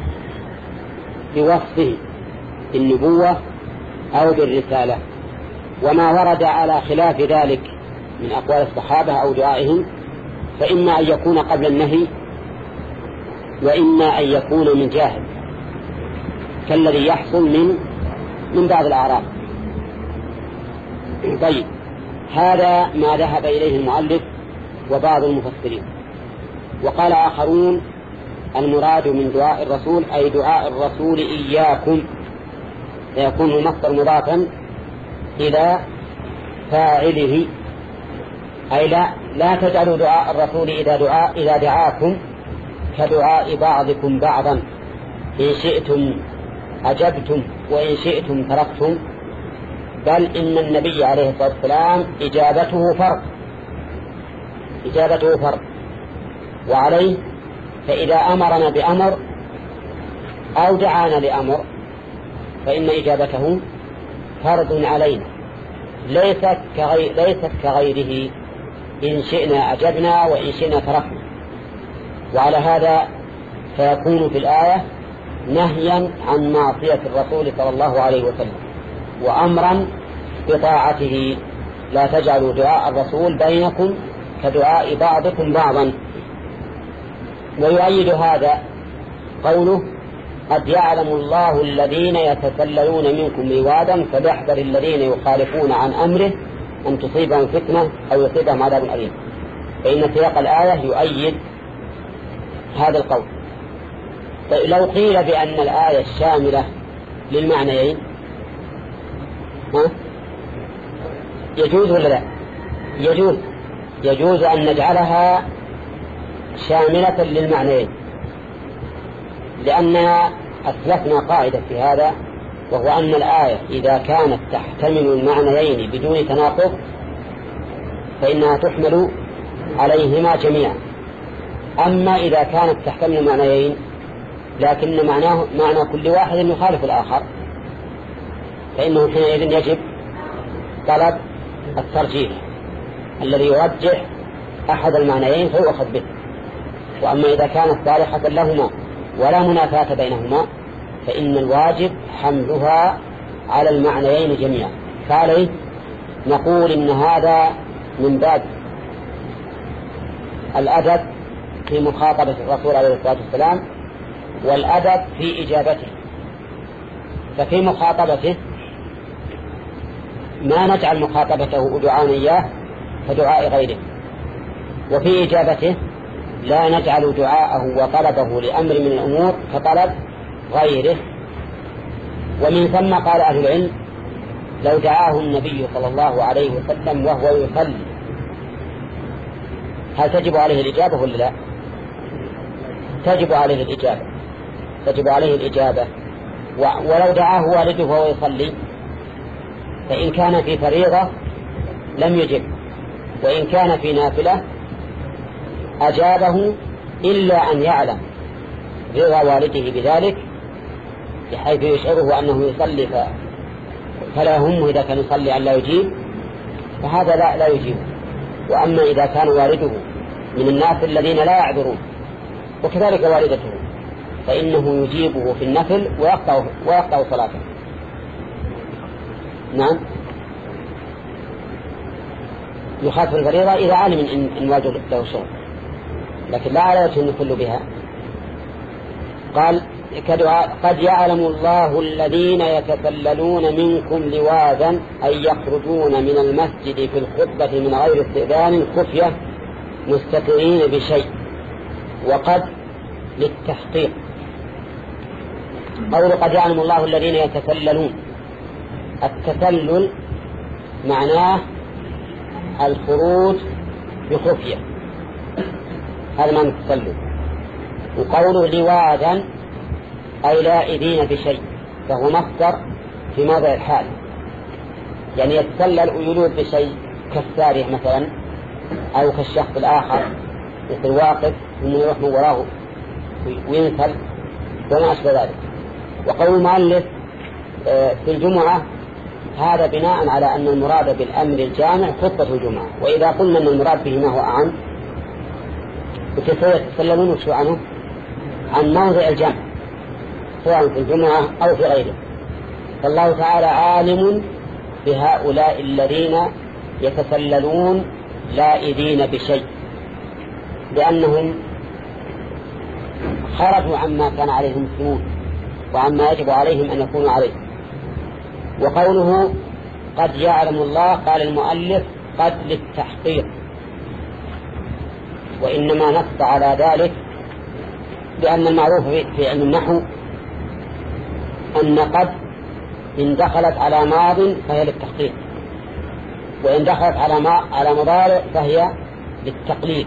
بوصفه بالنبوة أو بالرسالة. وما ورد على خلاف ذلك من أقوال الصحابة أو دعائهم فإما أن يكون قبل النهي وإما أن يكون من جاهل، كالذي يحصل من من بعض الأعراب. طيب، هذا ما ذهب إليه المؤلف وبعض المفسرين. وقال آخرون المراد من دعاء الرسول أي دعاء الرسول إياكم، فيكون مصدر مضافا إلى فاعله، أي لا لا تجعلوا دعاء الرسول إذا دعاء إذا دعاكم كدعاء بعضكم بعضا، إن شئتم أجبتم وإن شئتم تركتم، بل إن النبي عليه الصلاة والسلام إجابته فرض إجابته فرض وعليه، فإذا أمرنا بأمر أو دعانا لأمر فإن إجابته فرض علينا، ليست كغير ليست كغيره، إن شئنا أجبنا وإن شئنا تركنا. وعلى هذا فيكون في الآية نهيا عن معصية الرسول صلى الله عليه وسلم وأمرا بطاعته. لا تجعلوا دعاء الرسول بينكم كدعاء بعضكم بعضا. ويؤيد هذا قوله قد يعلم الله الذين يتسللون منكم لوادا فليحذر الذين يخالفون عن أمره أن تصيبهم فتنة أو يصيبهم عذاب أليم. فإن سياق الآية يؤيد هذا القول. طيب لو قيل بأن الآية الشاملة للمعنيين ها؟ يجوز ولا لا؟ يجوز يجوز أن نجعلها شاملة للمعنيين، لأننا أسلفنا قاعدة في هذا، وهو أن الآية إذا كانت تحتمل المعنيين بدون تناقض فإنها تحمل عليهما جميعا. أما إذا كانت تحتمل المعنيين لكن معناه معنى كل واحد يخالف الآخر فإنه حينئذ يجب طلب الترجيح الذي يرجح أحد المعنيين فيؤخذ به. وأما إذا كانت صالحة لهما ولا منافاة بينهما فإن الواجب حملها على المعنيين جميعا. فعليه نقول إن هذا من باب الأدب في مخاطبة الرسول عليه الصلاة والسلام والأدب في إجابته. ففي مخاطبته ما نجعل مخاطبته دعاء إياه كدعاء غيره، وفي إجابته لا نجعل دعاءه وطلبه لأمر من الأمور كطلب غيره. ومن ثم قال أهل العلم لو دعاه النبي صلى الله عليه وسلم وهو يصلي هل تجب عليه الإجابة ولا لا؟ تجب عليه الإجابة تجب عليه الإجابة. ولو دعاه والده وهو يصلي فإن كان في فريضة لم يجب، وإن كان في نافلة أجابه إلا أن يعلم رضا والده بذلك بحيث يشعره أنه يصلي فلا يهمه إذا كان يصلي أن لا يجيب، فهذا لا, لا يجيب. وأما إذا كان والده من الناس الذين لا يعذرون وكذلك والدته فإنه يجيبه في النفل ويقطع, ويقطع صلاته. نعم يخاف الفريضة إذا علم إن, إن والده له شغل، لكن لا على وجه النفل بها. قال قد يعلم الله الذين يتسللون منكم لواذا أي يخرجون من المسجد في الخطبة من غير استئذان خفية مستترين بشيء، وقد للتحقيق. قول قد يعلم الله الذين يتسللون، التسلل معناه الخروج بخفية، هذا معنى التسلل. وقوله لواذا أي لائذين بشيء، فهو مصدر في موضع الحال، يعني يتسلل ويلوذ بشيء كالسارح مثلا أو كالشخص الآخر مثل واقف ومن يروح من وراه وينسل وما أشبه ذلك. وقول المؤلف في الجمعة هذا بناء على أن المراد بالأمر الجامع خطبة الجمعة، وإذا قلنا أن المراد به ما هو أعم وكيف يتسللون وشو عنه عن موضع الجمع سواء في الجمعة أو في غيره. فالله تعالى عالم بهؤلاء الذين يتسللون لائذين بشيء لأنهم خرجوا عما كان عليهم المسلمون وعما يجب عليهم أن يكونوا عليه. وقوله قد يعلم الله قال المؤلف قد للتحقيق، وإنما نص على ذلك لأن المعروف في علم النحو أن قد إن دخلت على ماض فهي للتحقيق، وإن دخلت على على مضارع فهي للتقليد.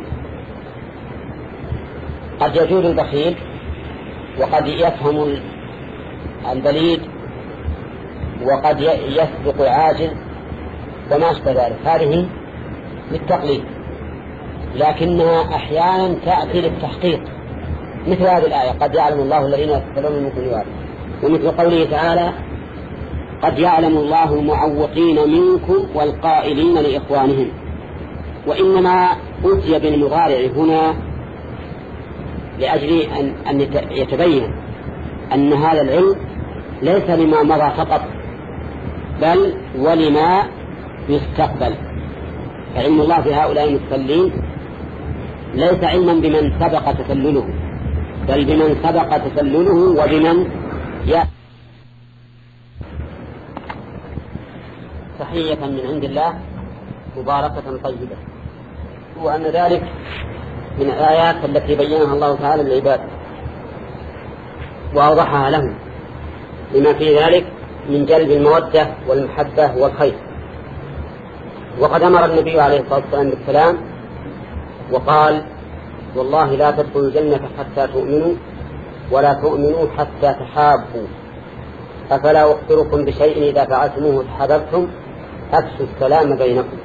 قد يجود البخيل وقد يفهم البليد وقد يسبق العاجز وما أشبه ذلك، هذه للتقليد، لكنها أحيانا تأتي للتحقيق مثل هذه الآية قد يعلم الله الذين يتسللون منكم لواذا، ومثل قوله تعالى قد يعلم الله المعوقين منكم والقائلين لإخوانهم. وإنما أتي بالمضارع هنا لأجل أن, أن يتبين أن هذا العلم ليس لما مضى فقط بل ولما يستقبل. فعلم الله في هؤلاء المتسلين ليس علما بمن سبق تسلله بل بمن سبق تسلله وبمن يأتي. تحية من عند الله مباركة طيبة، وأن ذلك من الآيات التي بينها الله تعالى للعباد. وأوضحها لهم لما في ذلك من جلب المودة والمحبة والخير. وقد أمر النبي عليه الصلاة والسلام بالكلام وقال: والله لا تدخلوا الجنة حتى تؤمنوا ولا تؤمنوا حتى تحابوا، أفلا أخبركم بشيء إذا فعلتموه تحاببتم، أفشوا السلام بينكم.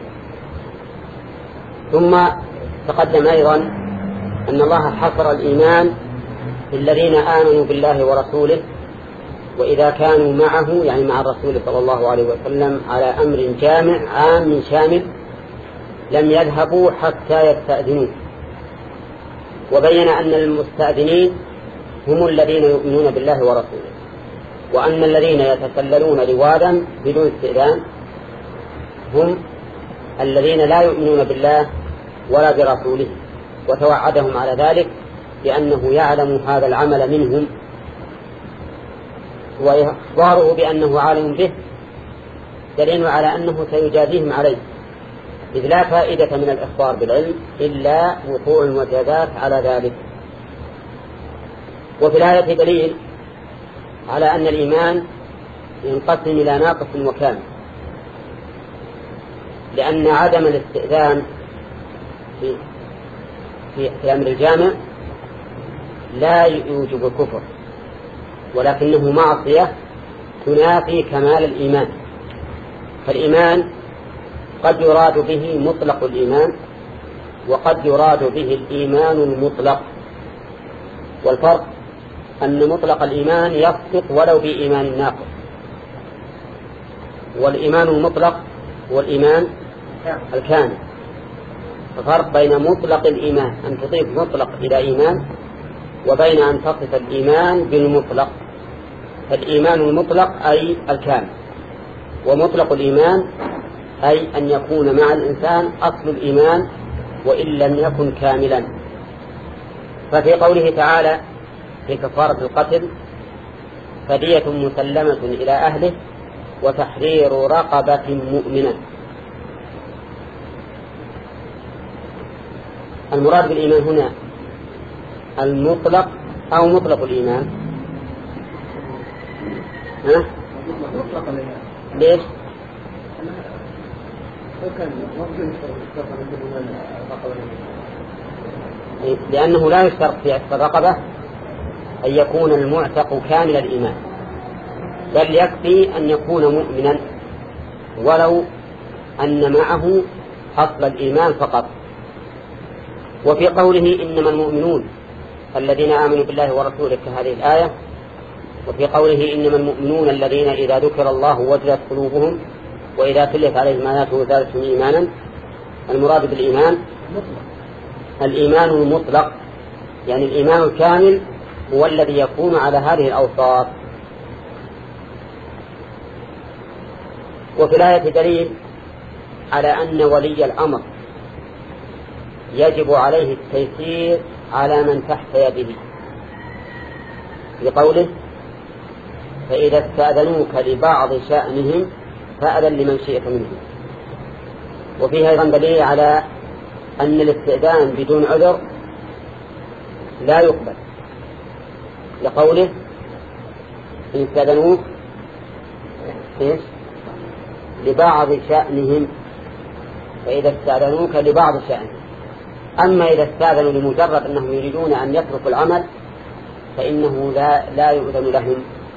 ثم تقدم أيضا أن الله حصر الإيمان في الذين آمنوا بالله ورسوله، وإذا كانوا معه يعني مع الرسول صلى الله عليه وسلم على أمر جامع عام شامل لم يذهبوا حتى يستأذنوه. وبين أن المستأذنين هم الذين يؤمنون بالله ورسوله، وأن الذين يتسللون روادا بدون استئذان هم الذين لا يؤمنون بالله ولا برسوله، وتوعدهم على ذلك بأنه يعلم هذا العمل منهم، وإخباره بأنه عالم به دليل على أنه سيجازيهم عليه، إذ لا فائدة من الإخبار بالعلم إلا وقوع المجازات على ذلك. وفي الآية دليل على أن الإيمان ينقسم إلى ناقص وكامل، لأن عدم الاستئذان في, في, في أمر الجامع لا يوجب الكفر، ولكنه معصية تنافي كمال الإيمان. فالإيمان قد يراد به مطلق الإيمان، وقد يراد به الإيمان المطلق، والفرق أن مطلق الإيمان يصدق ولو بإيمان ناقص، والإيمان المطلق هو الإيمان الكامل. الفرق بين مطلق الإيمان أن تضيف مطلق إلى إيمان، وبين أن تصف الإيمان بالمطلق. فالإيمان المطلق أي الكامل، ومطلق الإيمان أي أن يكون مع الإنسان أصل الإيمان وإن لم يكن كاملا. ففي قوله تعالى في كفارة القتل: فدية مسلمة إلى أهله وتحرير رقبة مؤمنة. المراد بالإيمان هنا المطلق أو مطلق الإيمان؟ ها؟ ليش؟ لأنه لا يشترط في عتق الرقبة أن يكون المعتق كامل الإيمان، بل يكفي أن يكون مؤمنا ولو أن معه أصل الإيمان فقط. وفي قوله إنما المؤمنون الذين آمنوا بالله ورسوله كهذه الآية، وفي قوله إنما المؤمنون الذين إذا ذكر الله وجلت قلوبهم وإذا تليت عليهم آياته زادتهم إيمانا، المراد بالإيمان الإيمان المطلق، يعني الإيمان الكامل هو الذي يكون على هذه الأوصاف. وفي الآية دليل على أن ولي الأمر يجب عليه التيسير على من تحت يده، لقوله: فإذا استأذنوك لبعض شأنهم فأذن لمن شئت منهم. وفيها أيضا دليل على أن الاستئذان بدون عذر لا يقبل، لقوله: إن استأذنوك لبعض شأنهم، فإذا استأذنوك لبعض شأنهم. أما إذا استأذنوا لمجرد أنهم يريدون أن يتركوا العمل فإنه لا, لا يؤذن لهم.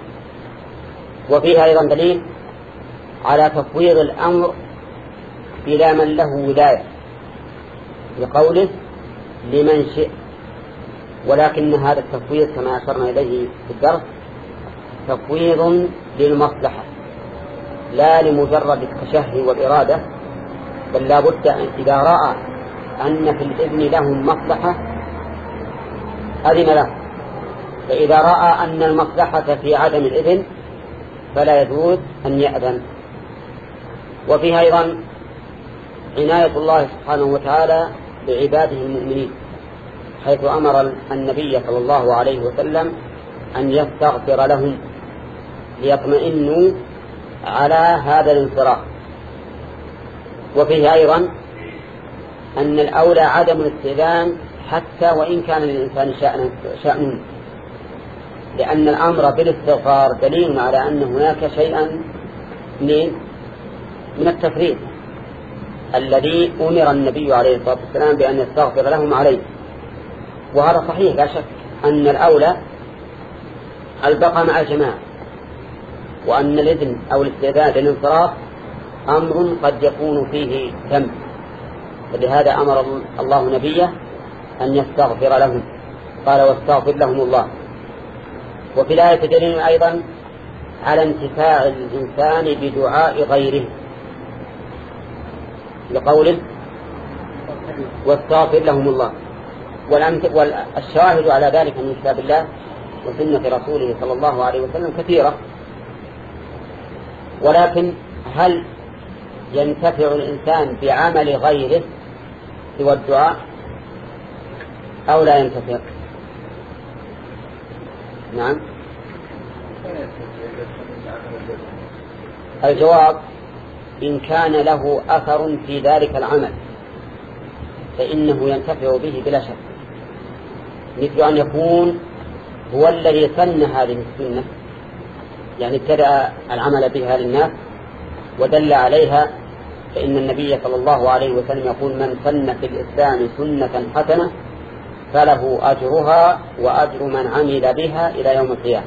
وفيها أيضا دليل على تفويض الأمر إلى من له ولاية، لقوله: لمن شئ. ولكن هذا التفويض كما أشرنا إليه في الدرس تفويض للمصلحة لا لمجرد التشهي والإرادة، بل لا بد أن إذا رأى أن في الإذن لهم مصلحة أذن له، فإذا رأى أن المصلحة في عدم الإذن فلا يجوز أن يأذن. وفيها أيضا عناية الله سبحانه وتعالى بعباده المؤمنين، حيث أمر النبي صلى الله عليه وسلم أن يستغفر لهم ليطمئنوا على هذا الانصراف. وفيه أيضا أن الأولى عدم الاستئذان حتى وإن كان للإنسان شأن, شأن لأن الأمر بالاستغفار دليل على أن هناك شيئا من من التفريط الذي أمر النبي عليه الصلاة والسلام بأن يستغفر لهم عليه. وهذا صحيح لا شك أن الأولى البقاء مع الجماعة، وأن الإذن أو الاستئذان للانصراف أمر قد يكون فيه ذنب، فلهذا أمر الله نبيه أن يستغفر لهم، قال واستغفر لهم الله. وفي الآية دليل أيضا على انتفاع الإنسان بدعاء غيره لقوله واستغفر لهم الله. والشاهد على ذلك من كتاب الله وسنة رسوله صلى الله عليه وسلم كثيرة. ولكن هل ينتفع الإنسان بعمل غيره سوى الدعاء أو لا ينتفع؟ نعم، الجواب إن كان له أثر في ذلك العمل فإنه ينتفع به بلا شك، مثل أن يكون هو الذي سن هذه السنة، يعني ابتدأ العمل بها للناس ودل عليها، فإن النبي صلى الله عليه وسلم يقول من سن في الإسلام سنة حسنة فله أجرها وأجر من عمل بها إلى يوم القيامة.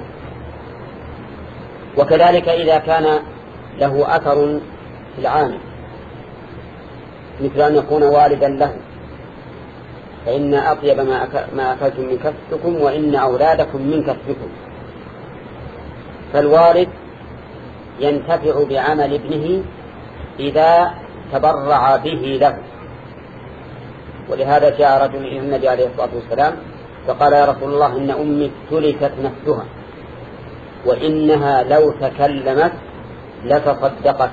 وكذلك إذا كان له أثر في العامل، مثل أن يكون والدا له، فإن أطيب ما أكلتم من كسبكم وإن أولادكم من كسبكم، فالوالد ينتفع بعمل ابنه إذا تبرع به له. ولهذا جاء رجل إلى النبي عليه الصلاة والسلام فقال يا رسول الله إن أمي تلكت نفسها وإنها لو تكلمت لتصدقت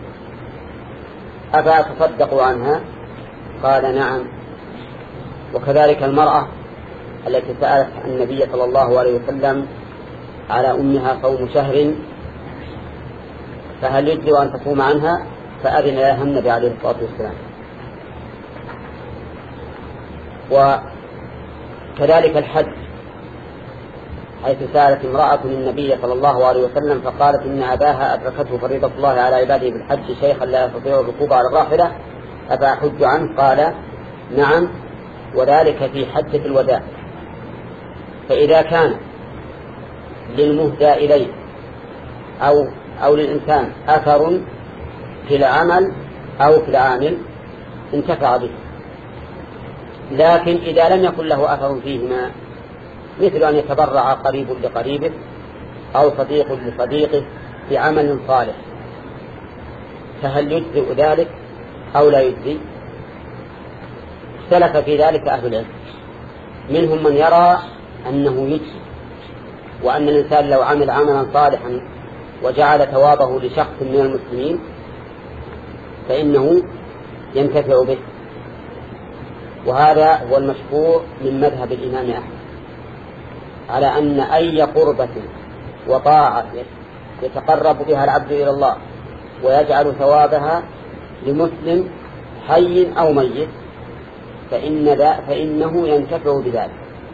أفأتصدق عنها؟ قال نعم. وكذلك المرأة التي سألت النبي صلى الله عليه وسلم على أمها صوم شهر فهل يجزي أن تصوم عنها؟ فأذن لها النبي عليه الصلاة والسلام. وكذلك الحج، حيث سألت امرأة النبي صلى الله عليه وسلم فقالت إن أباها أدركته فريضة الله على عباده بالحج شيخا لا يستطيع الركوب على الراحلة أفأحج عنه؟ قال نعم، وذلك في حجة الوداع. فإذا كان للمهدى إليه أو, أو للإنسان أثر في العمل أو في العامل انتفع به. لكن إذا لم يكن له أثر فيهما، مثل أن يتبرع قريب لقريبه أو صديق لصديقه بعمل صالح، فهل يجزئ ذلك أو لا يجزئ؟ اختلف في ذلك أهل العلم، منهم من يرى أنه يجزئ، وأن الإنسان لو عمل عملا صالحا وجعل ثوابه لشخص من المسلمين فإنه ينتفع به. وهذا هو المشهور من مذهب الإمام أحمد على أن أي قربة وطاعة يتقرب بها العبد إلى الله ويجعل ثوابها لمسلم حي أو ميت فإن ذا فإنه ينتفع بذلك.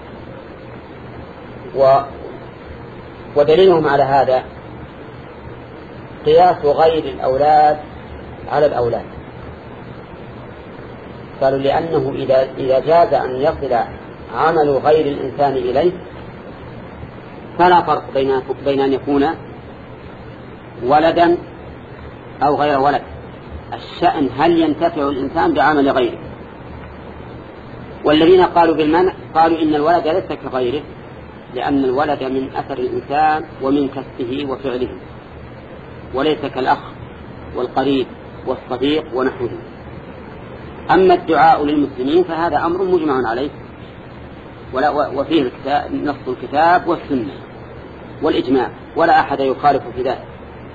و ودليلهم على هذا قياس غير الأولاد على الأولاد. قالوا لأنه إذا, إذا جاز أن يصل عمل غير الإنسان إليه فلا فرق بين, بين أن يكون ولدا أو غير ولد. الشأن هل ينتفع الإنسان بعمل غيره. والذين قالوا بالمنع قالوا إن الولد ليس كغيره، لأن الولد من أثر الإنسان ومن كسبه وفعله، وليس كالأخ والقريب والصديق ونحوه. أما الدعاء للمسلمين فهذا أمر مجمع عليه، وفيه نص الكتاب والسنة والإجماع، ولا أحد يخالف في ذلك.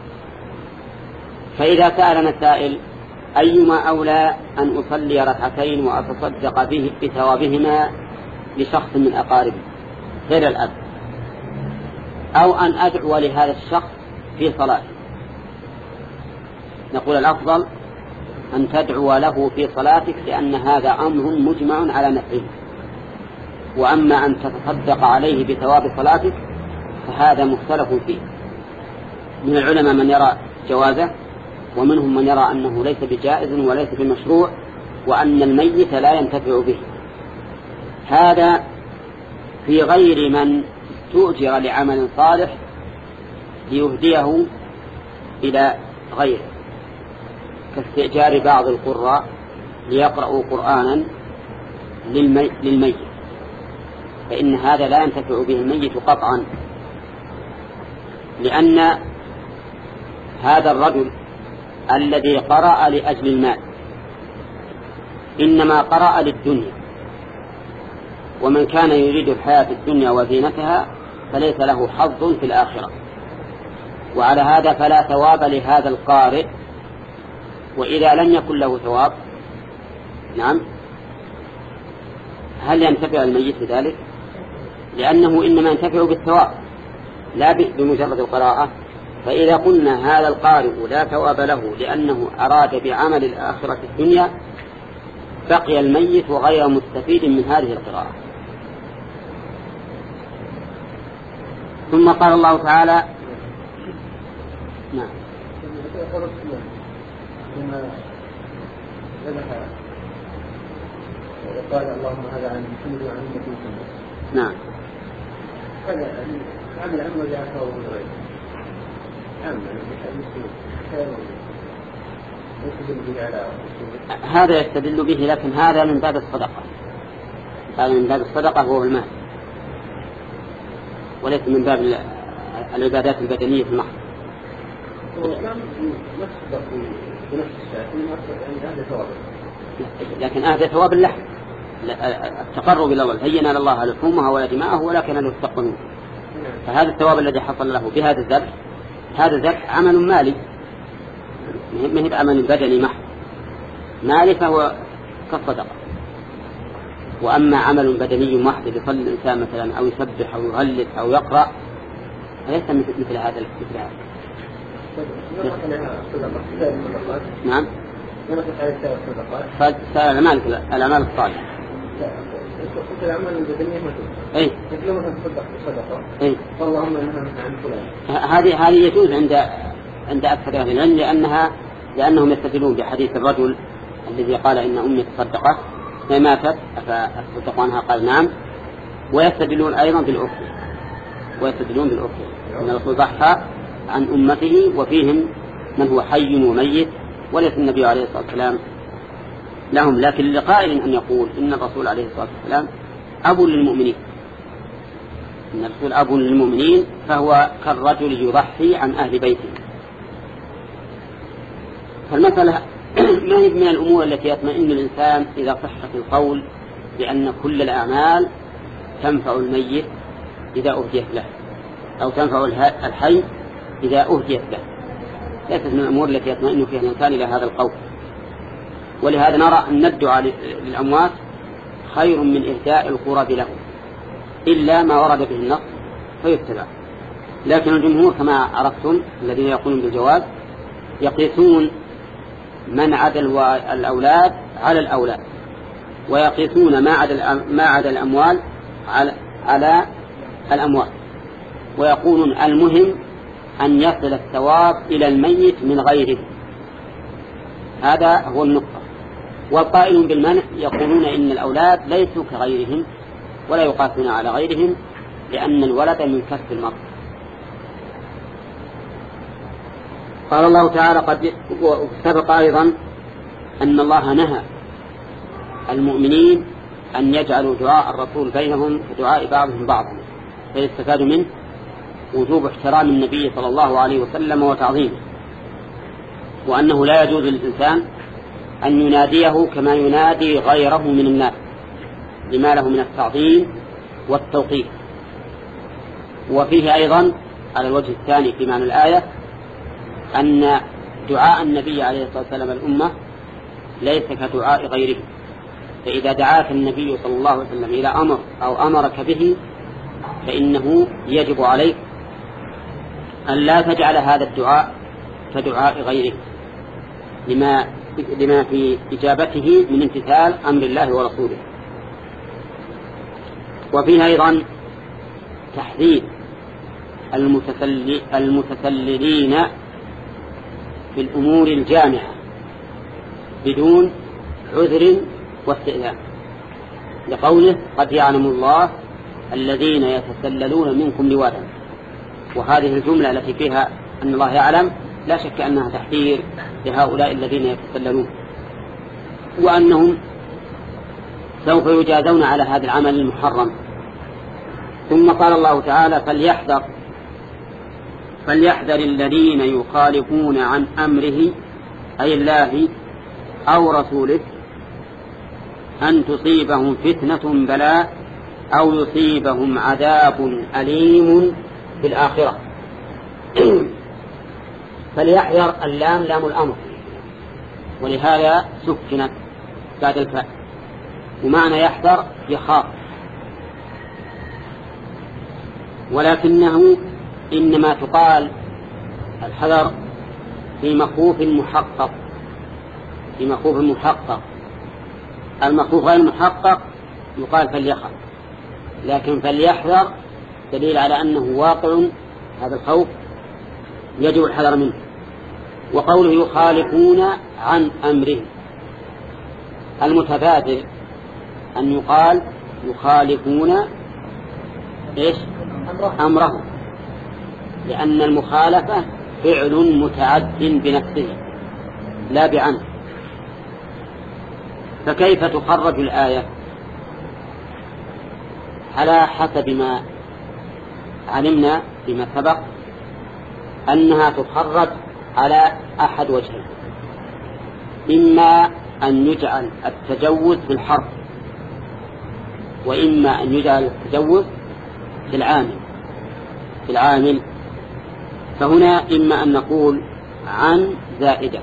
فإذا سألنا السائل أيما أولى أن أصلي ركعتين وأتصدق به بثوابهما لشخص من أقاربي غير الأب، أو أن أدعو لهذا الشخص في صلاته، نقول الأفضل أن تدعو له في صلاتك، لأن هذا أمر مجمع على نفعه. وأما أن تتصدق عليه بثواب صلاتك فهذا مختلف فيه. من العلماء من يرى جوازه، ومنهم من يرى أنه ليس بجائز وليس بمشروع، وأن الميت لا ينتفع به. هذا في غير من استؤجر لعمل صالح ليهديه إلى غيره، كاستئجار بعض القراء ليقرأوا قرآنا للمي... للميت، فإن هذا لا ينتفع به الميت قطعا، لأن هذا الرجل الذي قرأ لأجل المال إنما قرأ للدنيا، ومن كان يريد الحياة الدنيا وزينتها فليس له حظ في الآخرة، وعلى هذا فلا ثواب لهذا القارئ. وإذا لم يكن له ثواب، نعم، هل ينتفع الميت بذلك؟ لأنه إنما ينتفع بالثواب لا بمجرد القراءة. فإذا قلنا هذا القارئ لا ثواب له لأنه أراد بعمل الآخرة الدنيا، بقي الميت وغير مستفيد من هذه القراءة. ثم قال الله تعالى: نعم، قال اللهم هذا عن محمد وعن أمة محمد. نعم. هذا عمل عمل يعتبر من غيره. هذا يستدل به، لكن هذا من باب الصدقة، هذا من باب الصدقة هو المال، وليس من باب العبادات البدنية في المحض. لكن هذا ثواب اللحم، التقرب إلى الله، هيّن الله لحومها ولا دماءه ولكن له تقنون. فهذا الثواب الذي حصل له بهذا الذبح، هذا الذبح عمل مالي، ما هي بعمل بدني محض، مالي فهو كالصدقة. وأما عمل بدني محض يصلي الإنسان مثلا أو يسبح أو يهلل أو يقرأ، فليس مثل هذا مثل هذا. نعم. فالأعمال الأعمال الصالحة. الأعمال البدنية مثل. إيه. مثل مثل صدق صدقة. إيه. اللهم إنها عن فلان. هذه هذه يجوز عند عند أكثر أهل العلم، لأنها لأنهم يستدلون بحديث الرجل الذي قال إن أمي تصدقت فماتت فأصدق عنها، قال نعم. ويستدلون أيضا بالأخرى، ويستدلون بالأخرى أن الرسول ضحى عن أمته وفيهم من هو حي وميت، وليس النبي عليه الصلاة والسلام لهم. لكن لقائل أن يقول إن الرسول عليه الصلاة والسلام أب للمؤمنين، إن الرسول أب للمؤمنين، فهو كالرجل يضحي عن أهل بيته. فالمسألة ما هي من الأمور التي يطمئن الإنسان إذا صحت القول بأن كل الأعمال تنفع الميت إذا أهديت له، أو تنفع الحي إذا أهديت له. ليست من الأمور التي يطمئن فيها الإنسان إلى هذا القول. ولهذا نرى أن الدعاء للأموات خير من إهداء القرب له، إلا ما ورد به النص فيتبع. لكن الجمهور كما عرفتم الذين يقولون بالجواز يقيسون من عدا الأولاد على الأولاد، ويقيسون ما عدا ما عدا الأموال على على الأموال، ويقولون المهم أن يصل الثواب إلى الميت من غيره. هذا هو النقطة. والقائلون بالمنع يقولون إن الأولاد ليسوا كغيرهم ولا يقاسون على غيرهم، لأن الولد من كسب المرء. قال الله تعالى: قد سبق أيضا أن الله نهى المؤمنين أن يجعلوا دعاء الرسول بينهم كدعاء بعضهم بعضا، فيستفاد منه وجوب احترام النبي صلى الله عليه وسلم وتعظيمه، وأنه لا يجوز للإنسان أن يناديه كما ينادي غيره من الناس لما له من التعظيم والتوقير. وفيه أيضا على الوجه الثاني في معنى الآية أن دعاء النبي عليه الصلاة والسلام الأمة ليس كدعاء غيره، فإذا دعاك النبي صلى الله عليه وسلم إلى أمر أو أمرك به فإنه يجب عليك أن لا تجعل هذا الدعاء كدعاء غيره، لما لما في إجابته من امتثال أمر الله ورسوله. وفيه أيضا تحذير المتسل المتسللين في الأمور الجامعة بدون عذر واستئذان، لقوله قد يعلم الله الذين يتسللون منكم لواذا. وهذه الجملة التي فيها أن الله يعلم لا شك أنها تحذير لهؤلاء الذين يتسللون، وأنهم سوف يجازون على هذا العمل المحرم. ثم قال الله تعالى فليحذر فليحذر الذين يخالفون عن أمره أي الله أو رسوله أن تصيبهم فتنة بلاء أو يصيبهم عذاب أليم في الآخرة. فليحذر اللام لام الأمر، ولهذا سكنت بعد الفاء، ومعنى يحذر يخاف، ولكنه إنما تقال الحذر في مخوف محقق، في مخوف محقق. المخوف غير محقق يقال فليخاف، لكن فليحذر دليل على أنه واقع هذا الخوف يجب الحذر منه. وقوله يخالفون عن أمره، المتبادر أن يقال يخالفون إيش أمره، لأن المخالفة فعل متعد بنفسه لا بعنه. فكيف تخرج الآية؟ على حسب ما علمنا فيما سبق أنها تخرج على أحد وجهين، إما أن يجعل التجوز في الحرف، وإما أن يجعل التجوز في العامل في العامل فهنا إما أن نقول عن زائدة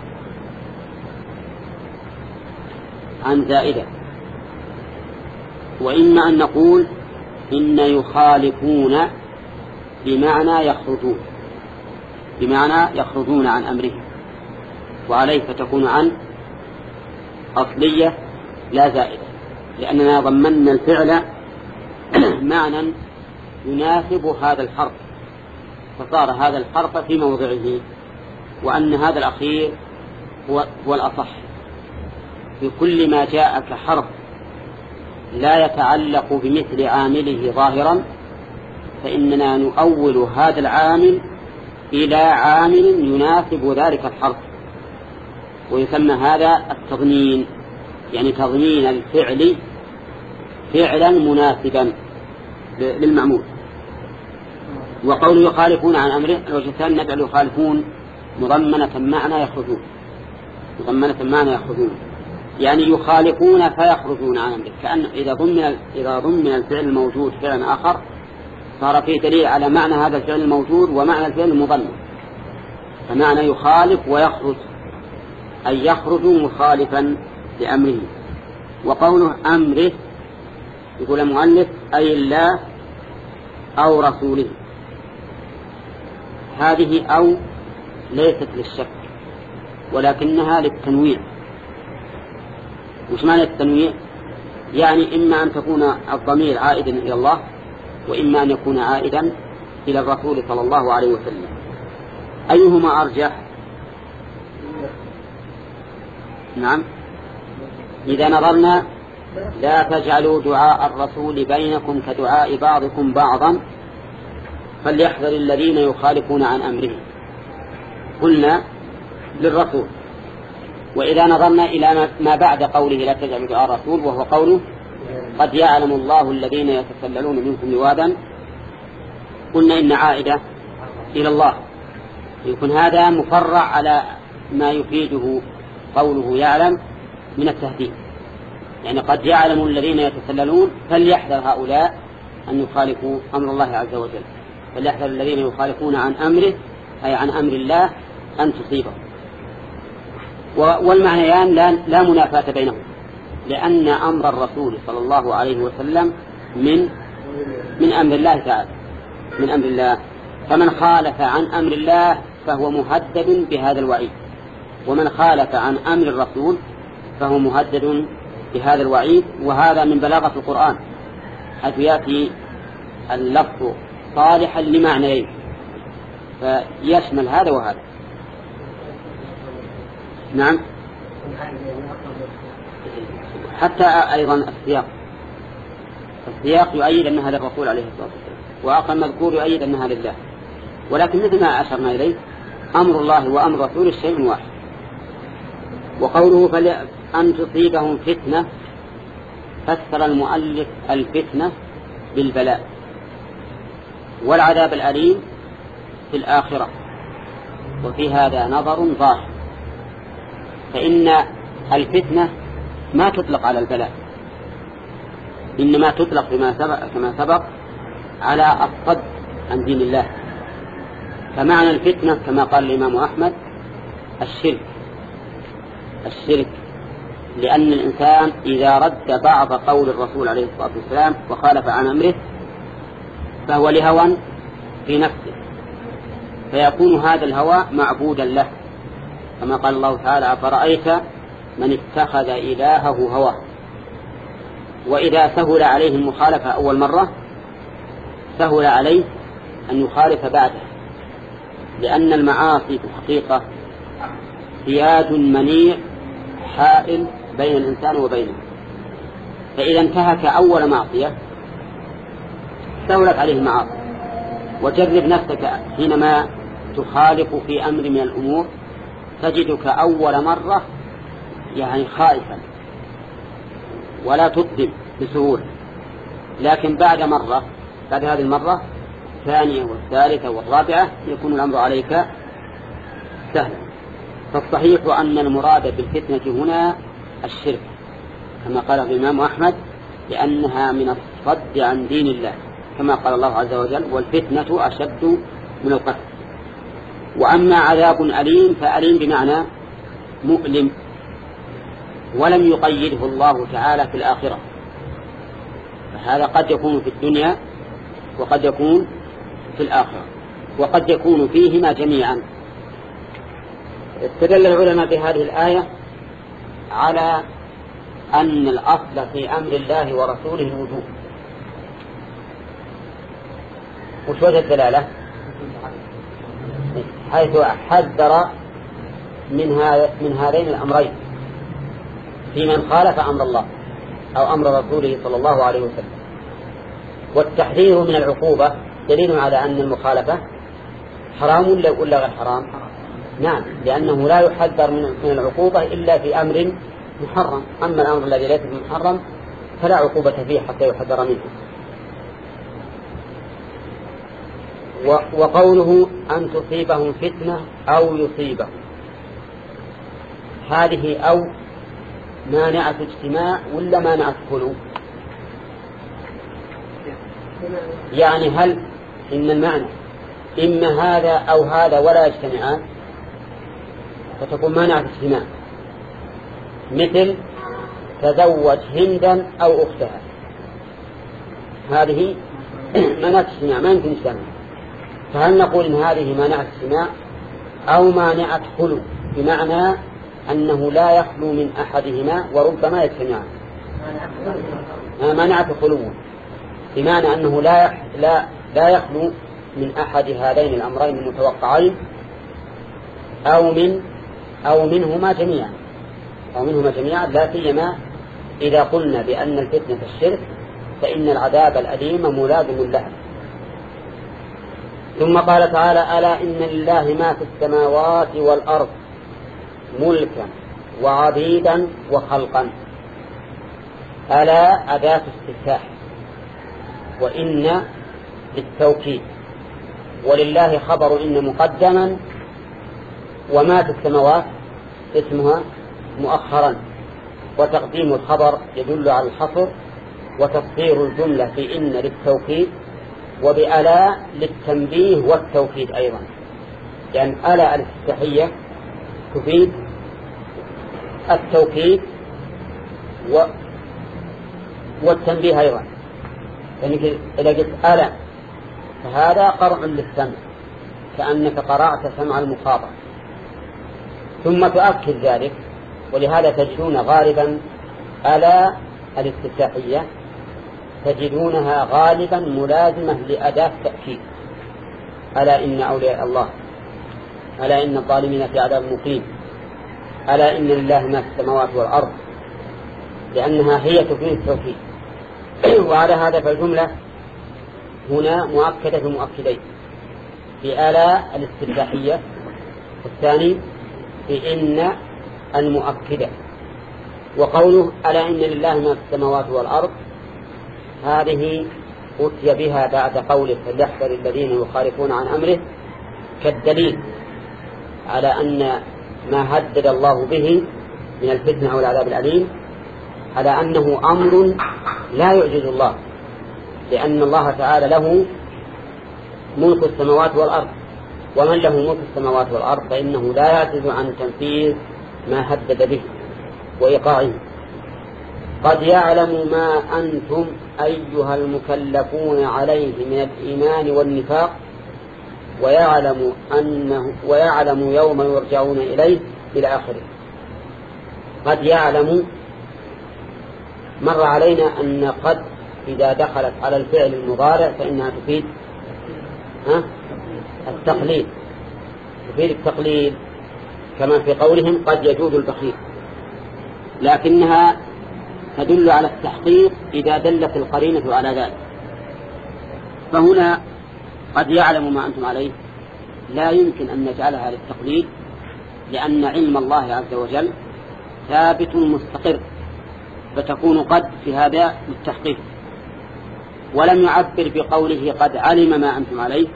عن زائدة وإما أن نقول إن يخالفون بمعنى يخرجون بمعنى يخرجون عن أمره، وعليه فتكون عن أصلية لا زائدة، لأننا ضمننا الفعل معنى يناسب هذا الحرف، فصار هذا الحرف في موضعه، وأن هذا الأخير هو, هو الأصح. في كل ما جاء كحرف لا يتعلق بمثل عامله ظاهرا فإننا نؤول هذا العامل إلى عامل يناسب ذلك الحرف، ويسمى هذا التضمين، يعني تضمين الفعل فعلا مناسبا للمعمول. وقول يخالفون عن أمره الوجه الثاني نجعل يخالفون مضمنة معنى يخرجون مضمنة معنى يخرجون يعني يخالفون فيخرجون عن أمره، كأن إذا ضمن إذا ضمن الفعل الموجود فعلا آخر صار فيه دليل على معنى هذا الفعل الموجود ومعنى الفعل المضمن. فمعنى يخالف ويخرج أي يخرج مخالفا لأمره. وقوله أمره يقول المؤلف أي الله أو رسوله، هذه أو ليست للشك ولكنها للتنويع. وش معنى التنويع؟ يعني إما أن تكون الضمير عائدا إلى الله، وإما أن يكون عائدا إلى الرسول صلى الله عليه وسلم. أيهما أرجح؟ نعم، إذا نظرنا لا تجعلوا دعاء الرسول بينكم كدعاء بعضكم بعضا فليحذر الذين يخالفون عن أمره، قلنا للرسول. وإذا نظرنا إلى ما بعد قوله لا تجعلوا دعاء الرسول وهو قوله قد يعلم الله الذين يتسللون منكم لواذا، قلنا إن عائدة إلى الله، يكون هذا مفرع على ما يفيده قوله يعلم من التهديد، يعني قد يعلم الذين يتسللون فليحذر هؤلاء أن يخالفوا أمر الله عز وجل، فليحذر الذين يخالفون عن أمره أي عن أمر الله أن تصيبهم. والمعنيان لا, لا منافاة بينهم، لأن أمر الرسول صلى الله عليه وسلم من من أمر الله تعالى من أمر الله، فمن خالف عن أمر الله فهو مهدد بهذا الوعيد، ومن خالف عن أمر الرسول فهو مهدد بهذا الوعيد. وهذا من بلاغة القرآن حيث يأتي اللفظ صالحا لمعنيين، فيشمل هذا وهذا. نعم. حتى أيضا السياق السياق يؤيد أنها للرسول عليه الصلاة والسلام، وأقل مذكور يؤيد أنها لله، ولكن مثل ما أشرنا إليه أمر الله وأمر رسوله شيء واحد. وقوله فلأن تصيبهم فتنة، فسر المؤلف الفتنة بالبلاء والعذاب الأليم في الآخرة، وفي هذا نظر ظاهر، فإن الفتنة ما تطلق على البلاء، إنما تطلق بما سبق كما سبق على الصد عن دين الله. فمعنى الفتنة كما قال الإمام أحمد الشرك الشرك لأن الإنسان إذا رد بعض قول الرسول عليه الصلاة والسلام وخالف عن أمره فهو لهوى في نفسه، فيكون هذا الهوى معبودا له، كما قال الله تعالى أفرأيت من اتخذ إلهه هواه. وإذا سهل عليه المخالفة أول مرة سهل عليه أن يخالف بعده، لأن المعاصي في الحقيقة سياد منيع حائل بين الإنسان وبينه، فإذا انتهك أول معصية سهلت عليه المعاصي. وجرب نفسك حينما تخالف في أمر من الأمور تجدك أول مرة يعني خائفا ولا تقدم بسهولة، لكن بعد مرة بعد هذه المرة الثانية والثالثة والرابعة يكون الأمر عليك سهلا. فالصحيح أن المراد بالفتنة هنا الشرك كما قال الإمام أحمد، لأنها من الصد عن دين الله، كما قال الله عز وجل والفتنة أشد من القتل. وأما عذاب أليم فأليم بمعنى مؤلم، ولم يقيده الله تعالى في الآخرة، فهذا قد يكون في الدنيا وقد يكون في الآخرة وقد يكون فيهما جميعا. استدل العلماء بهذه الآية على أن الأصل في أمر الله ورسوله الوجوب. وش وجه الدلالة؟ حيث حذر من هذا من هذين الأمرين في من خالف أمر الله أو أمر رسوله صلى الله عليه وسلم. والتحذير من العقوبة دليل على أن المخالفة حرام ولا غير حرام؟ نعم، لأنه لا يحذر من العقوبة إلا في أمر محرم، أما الأمر الذي ليس محرم فلا عقوبة فيه حتى يحذر منه. وقوله أن تصيبهم فتنة أو يصيبهم، هذه أو مانعة اجتماع ولا مانعة خلو؟ يعني هل إن المعنى إما هذا أو هذا ولا يجتمعان فتكون مانعة اجتماع، مثل تزوج هندا أو أختها، هذه مانعة اجتماع ما يمكن اجتماع. فهل نقول إن هذه مانعة اجتماع أو مانعة خلو، بمعنى أنه لا يخلو من أحدهما وربما يجتمعان؟ مانعة خلو بمعنى أنه لا لا لا يخلو من أحد هذين الأمرين المتوقعين أو من أو منهما جميعا أو منهما جميعا لا سيما إذا قلنا بأن الفتنة الشرك فإن العذاب الأليم ملازم له. ثم قال تعالى ألا إن لله ما في السماوات والأرض ملكا وعبيدا وخلقا. ألا أداة استفتاح، وإن للتوكيد، ولله خبر إن مقدما، وما في السماوات اسمها مؤخرا، وتقديم الخبر يدل على الحصر، وتصدير الجملة في إن للتوكيد، وبألا للتنبيه والتوكيد أيضا، لأن يعني ألا الاستفتاحية تفيد التوكيد و والتنبيه أيضا. يعني إذا قلت ألا فهذا قرع للسمع كأنك قرعت سمع المخاطب، ثم تؤكد ذلك. ولهذا تجدون غالبا ألا الاستفتاحية تجدونها غالبا ملازمة لأداة تأكيد، ألا إن أولياء الله، ألا إن الظالمين في عذاب مقيم، ألا إن لله ما في السماوات والأرض، لأنها هي تفيد التوكيد. وعلى هذا فالجملة هنا مؤكدة بمؤكدين، في آلاء الاستفتاحية، والثاني في إن المؤكدة. وقوله ألا إن لله ما في السماوات والأرض هذه أتي بها بعد قوله فليحذر الذين يخالفون عن أمره كالدليل على أن ما هدد الله به من الفتنة والعذاب الأليم على أنه أمر لا يعجز الله، لأن الله تعالى له ملك السماوات والأرض، ومن له ملك السماوات والأرض فإنه لا يعجز عن تنفيذ ما هدد به وإيقاعه. قد يعلم ما أنتم أيها المكلفون عليه من الإيمان والنفاق ويعلم أنه ويعلم يوم يرجعون إليه إلى آخره. قد يعلم، مر علينا أن قد إذا دخلت على الفعل المضارع فإنها تفيد ها؟ التقليد، تفيد التقليد كما في قولهم قد يجود البخيل، لكنها تدل على التحقيق إذا دلت القرينة على ذلك. فهنا قد يعلم ما أنتم عليه لا يمكن أن نجعلها للتقليد، لأن علم الله عز وجل ثابت مستقر، فتكون قد في هذا للتحقيق. ولم يعبر بقوله قد علم ما أنتم عليه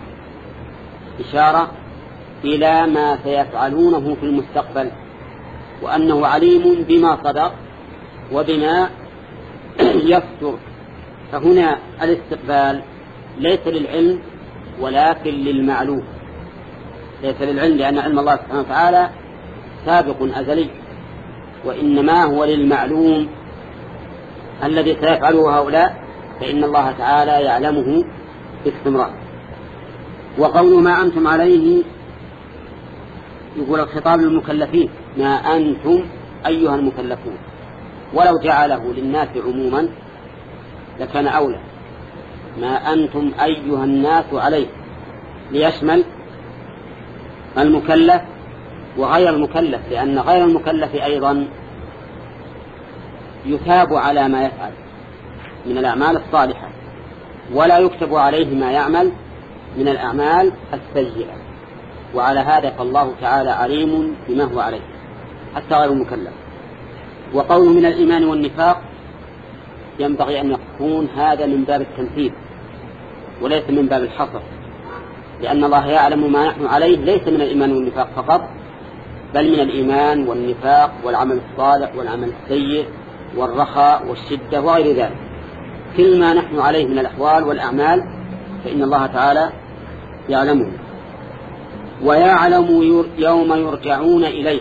إشارة إلى ما سيفعلونه في المستقبل، وأنه عليم بما صدق وبما يفتر. فهنا الاستقبال ليس للعلم ولكن للمعلوم، ليس للعلم لأن علم الله سبحانه وتعالى سابق أزلي، وإنما هو للمعلوم الذي سيفعله هؤلاء، فإن الله تعالى يعلمه باستمرار. وقول ما أنتم عليه يقول الخطاب للمكلفين، ما أنتم أيها المكلفون، ولو جعله للناس عموما لكان أولى. ما أنتم أيها الناس عليه ليشمل المكلف وغير المكلف، لأن غير المكلف أيضا يثاب على ما يفعل من الأعمال الصالحة، ولا يكتب عليه ما يعمل من الأعمال السيئة. وعلى هذا فالله تعالى عليم بما هو عليه حتى غير المكلف. وقوله من الإيمان والنفاق ينبغي أن يكون هذا من باب التمثيل وليس من باب الحصر، لأن الله يعلم ما نحن عليه ليس من الإيمان والنفاق فقط، بل من الإيمان والنفاق والعمل الصالح والعمل السيء والرخاء والشدة وغير ذلك. كل ما نحن عليه من الأحوال والأعمال فإن الله تعالى يعلمه. ويعلم يوم يرجعون إليه،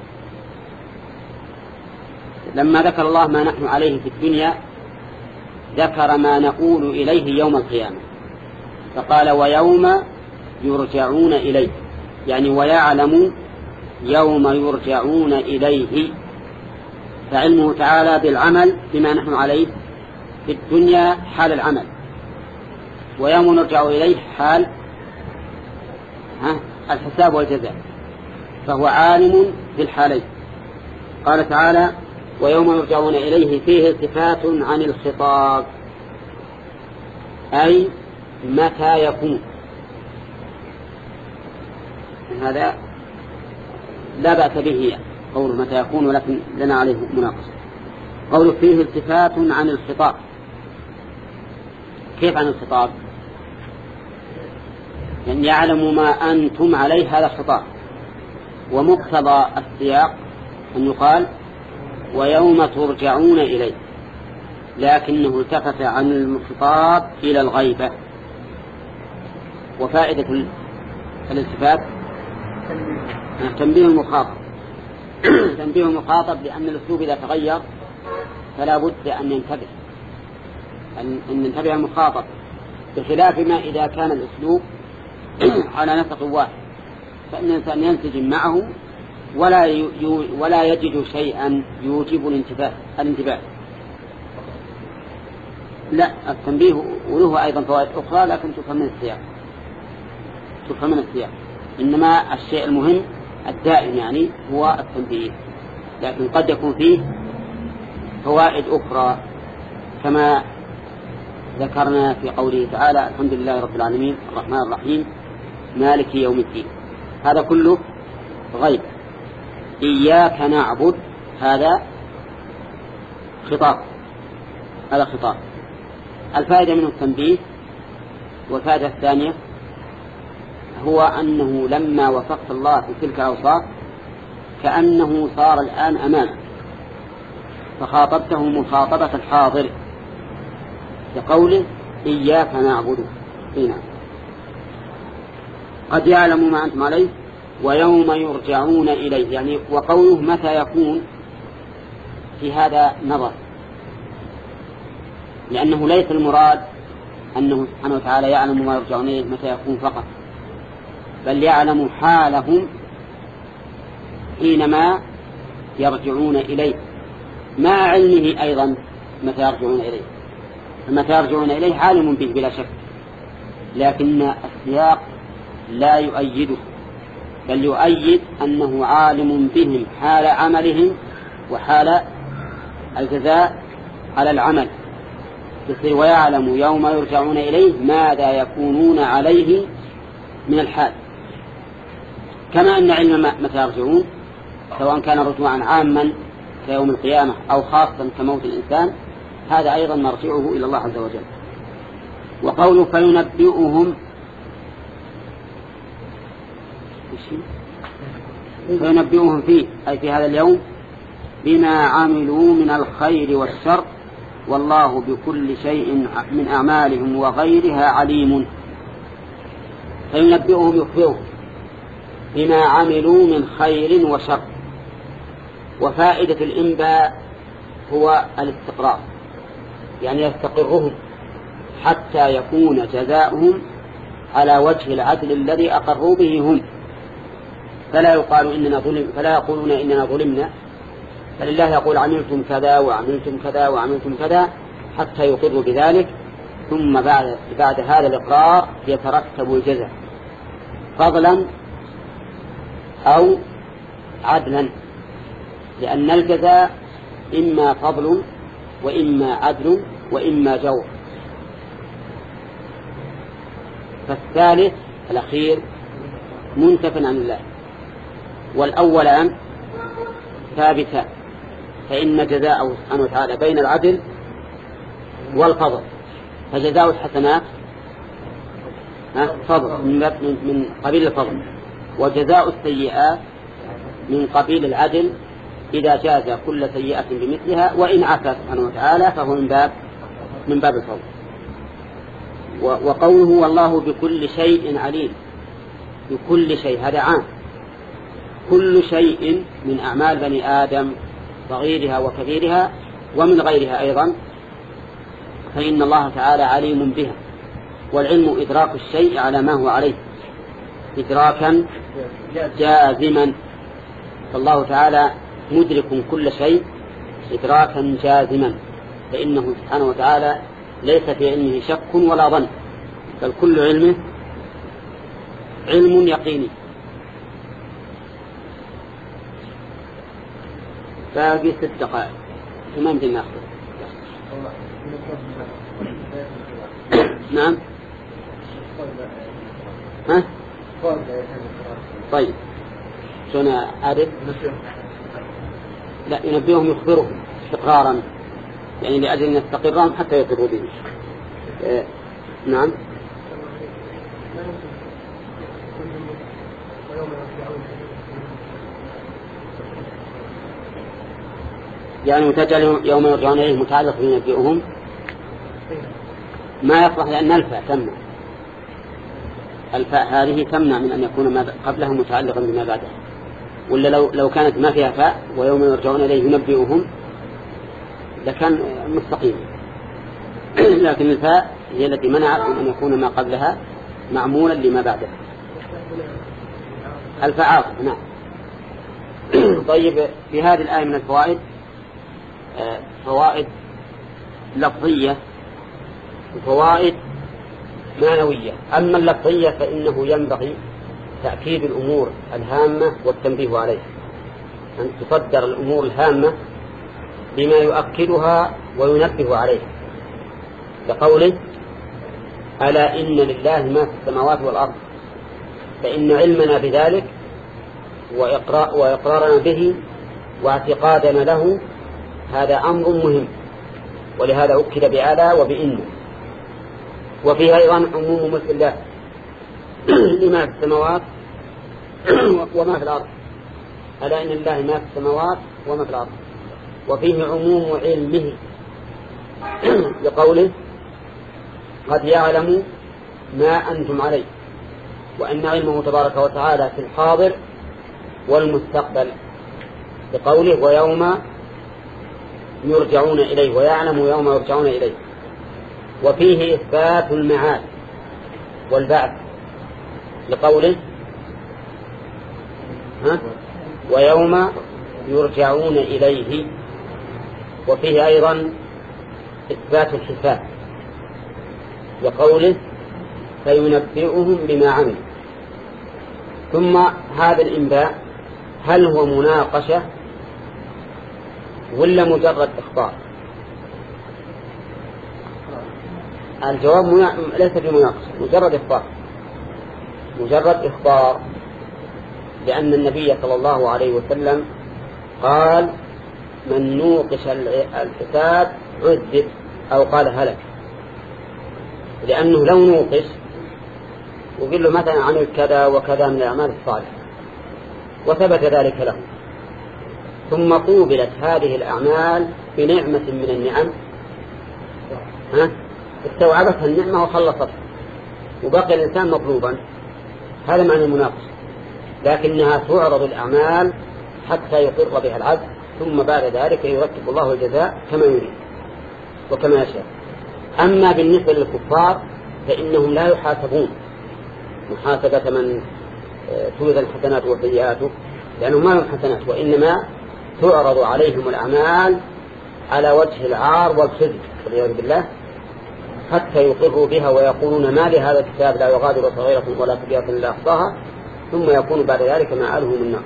لما ذكر الله ما نحن عليه في الدنيا ذكر ما نقول إليه يوم القيامة، فقال ويوم يرجعون إليه، يعني ويعلم يوم يرجعون إليه، فعلمه تعالى بالعمل بما نحن عليه في الدنيا حال العمل، ويوم نرجع إليه حال ها الحساب والجزاء، فهو عالم بالحالين. قال تعالى ويوم يرجعون إليه فيه التفات عن الخطاب، أي متى يكون. هذا لا بأس به قول متى يكون، ولكن لنا عليه مناقشة. قول فيه التفات عن الخطاب، كيف عن الخطاب؟ يعني يعلم ما أنتم عليه هذا الخطاب، ومقتضى السياق أن يقال ويوم ترجعون إليه، لكنه التفت عن الخطاب إلى الغيبة. وفائدة الالتفات تنبيه المخاطب تنبيه المخاطب لأن الأسلوب إذا تغير فلا بد أن ينتبه أن ينتبه المخاطب، بخلاف ما إذا كان الأسلوب على نسق واحد فإن الإنسان ينسجم معه ولا يو ولا يجد شيئا يوجب الانتباه الانتباه لا، التنبيه وله أيضا فوائد أخرى لكن تفهم من السياق. تفهم من السياق، إنما الشيء المهم الدائم يعني هو التنبيه، لكن قد يكون فيه فوائد أخرى كما ذكرنا في قوله تعالى الحمد لله رب العالمين الرحمن الرحيم مالك يوم الدين. هذا كله غيب. إياك نعبد هذا خطاب، هذا خطاب. الفائدة منه التنبيه. والفائدة الثانية هو أنه لما وصفت الله في تلك الأوصاف كأنه صار الآن أمامك فخاطبته مخاطبة الحاضر بقوله إياك نعبد. هنا قد يعلم ما أنتم عليه ويوم يرجعون إليه، يعني وقوله متى يكون في هذا نظر، لأنه ليس المراد أنه سبحانه وتعالى يعلم ما يرجعون إليه متى يكون فقط، بل يعلم حالهم حينما يرجعون إليه مع علمه أيضا متى يرجعون إليه. متى يرجعون إليه عالم به بلا شك، لكن السياق لا يؤيده، بل يؤيد أنه عالم بهم حال عملهم وحال الجزاء على العمل، ويعلم يوم يرجعون إليه ماذا يكونون عليه من الحال، كما أن علم متى يرجعون سواء كان رجوعا عاما كيوم القيامة أو خاصا كموت الإنسان هذا أيضا مرجعه إلى الله عز وجل. وقوله فينبئهم فينبئهم فيه أي في هذا اليوم بما عملوا من الخير والشر والله بكل شيء من أعمالهم وغيرها عليم. فينبئهم يخبرهم بما عملوا من خير وشر. وفائدة الإنباء هو الاستقرار، يعني يستقرهم حتى يكون جزاؤهم على وجه العدل الذي أقروا به هم، فلا يقال إننا ظلم، فلا يقولون إننا ظلمنا، فلله يقول عملتم كذا وعملتم كذا وعملتم كذا حتى يقروا بذلك، ثم بعد, بعد هذا الإقرار يترتب الجزاء فضلا أو عدلا، لأن الجزاء إما فضل وإما عدل وإما جور. فالثالث الأخير منتف عن الله، والأولان ثابتان، فإن جزاءه سبحانه وتعالى بين العدل والفضل، فجزاء الحسنات فضل من قبيل الفضل، وجزاء السيئات من قبيل العدل إذا جاز كل سيئة بمثلها، وإن عفا سبحانه وتعالى فهو من باب من باب الفضل. وقوله والله بكل شيء عليم، بكل شيء هذا عام، كل شيء من أعمال بني آدم صغيرها وكبيرها ومن غيرها أيضا، فإن الله تعالى عليم بها. والعلم إدراك الشيء على ما هو عليه إدراكا جازما، فالله تعالى مدرك كل شيء إدراكا جازما، فإنه سبحانه وتعالى ليس في علمه شك ولا ظن، بل كل علمه علم يقيني. باقي ست دقائق ما يمكن ناخذ. نعم ها طيب شلون أعرف؟ لا ينبئهم يخبرهم استقرارا، يعني لأجل أن يستقرهم حتى يقروا به. آه. نعم يعني متجل يوم يرجعون إليه متعلق بينبئهم ما يصلح، لأن الفاء تمنع، الفاء هذه تمنع من أن يكون ما قبلها متعلقا بما بعدها، ولا لو لو كانت ما فيها فاء ويوم يرجعون إليه ينبئهم لكان مستقيم، لكن الفاء هي التي منعت من أن يكون ما قبلها معمولا لما بعدها. الفاء عاطف. نعم. طيب في هذه الآية من الفوائد فوائد لفظية وفوائد معنوية. أما اللفظية فإنه ينبغي تأكيد الأمور الهامة والتنبيه عليها، أن تصدر الأمور الهامة بما يؤكدها وينبه عليها، كقوله ألا إن لله ما في السماوات والأرض، فإن علمنا بذلك وإقرارنا به واعتقادنا له هذا أمر مهم، ولهذا أكد بألا وبإن. وفيها أيضا عموم ملك الله لما في السماوات وما في الأرض، ألا إن الله ما في السماوات وما في الأرض. وفيه عموم علمه لقوله قد يعلم ما أنتم عليه، وأن علمه تبارك وتعالى في الحاضر والمستقبل، لقوله ويوم يرجعون إليه، ويعلم يوم يرجعون إليه. وفيه إثبات المعاد والبعث لقوله ها؟ ويوم يرجعون إليه. وفيه أيضا إثبات الحساب لقوله فينبئهم بما عملوا. ثم هذا الإنباء هل هو مناقشة ولا مجرد إخبار؟ الجواب منا... ليس بمناقشة، مجرد إخبار، مجرد إخبار، لأن النبي صلى الله عليه وسلم قال من نوقش الحساب عذب، أو قال هلك، لأنه لو نوقش وقل له مثلا عمل كذا وكذا من الأعمال الصالحة وثبت ذلك له، ثم قوبلت هذه الأعمال بنعمة من النعم، ها؟ استوعبتها النعمة وخلصتها وبقي الإنسان مطلوبا، هذا معنى المناقشة. لكنها تعرض الأعمال حتى يقر بها العبد، ثم بعد ذلك يرتب الله الجزاء كما يريد وكما يشاء. أما بالنسبة للكفار فإنهم لا يحاسبون محاسبة من توزن الحسنات والسيئات، لأنهم ما لهم حسنات، وإنما تعرض عليهم الأعمال على وجه العار والخزي والعياذ بالله، حتى يقروا بها ويقولون ما لهذا الكتاب لا يغادر صغيرة ولا كبيرة إلا أحصاها، ثم يكون بعد ذلك مآلهم النار.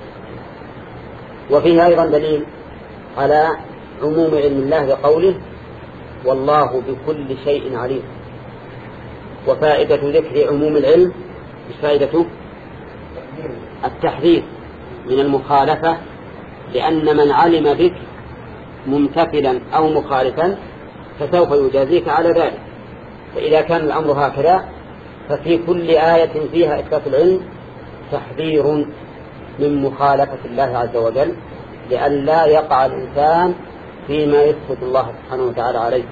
وفيه أيضا دليل على عموم علم الله بقوله والله بكل شيء عليم. وفائدة ذكر عموم العلم فائدة التحذير من المخالفة، لأن من علم بك ممتثلا أو مخالفا فسوف يجازيك على ذلك. فإذا كان الأمر هكذا ففي كل آية فيها إثبات العلم تحذير من مخالفة الله عز وجل، لئلا يقع الإنسان فيما يسخط الله سبحانه وتعالى عليه.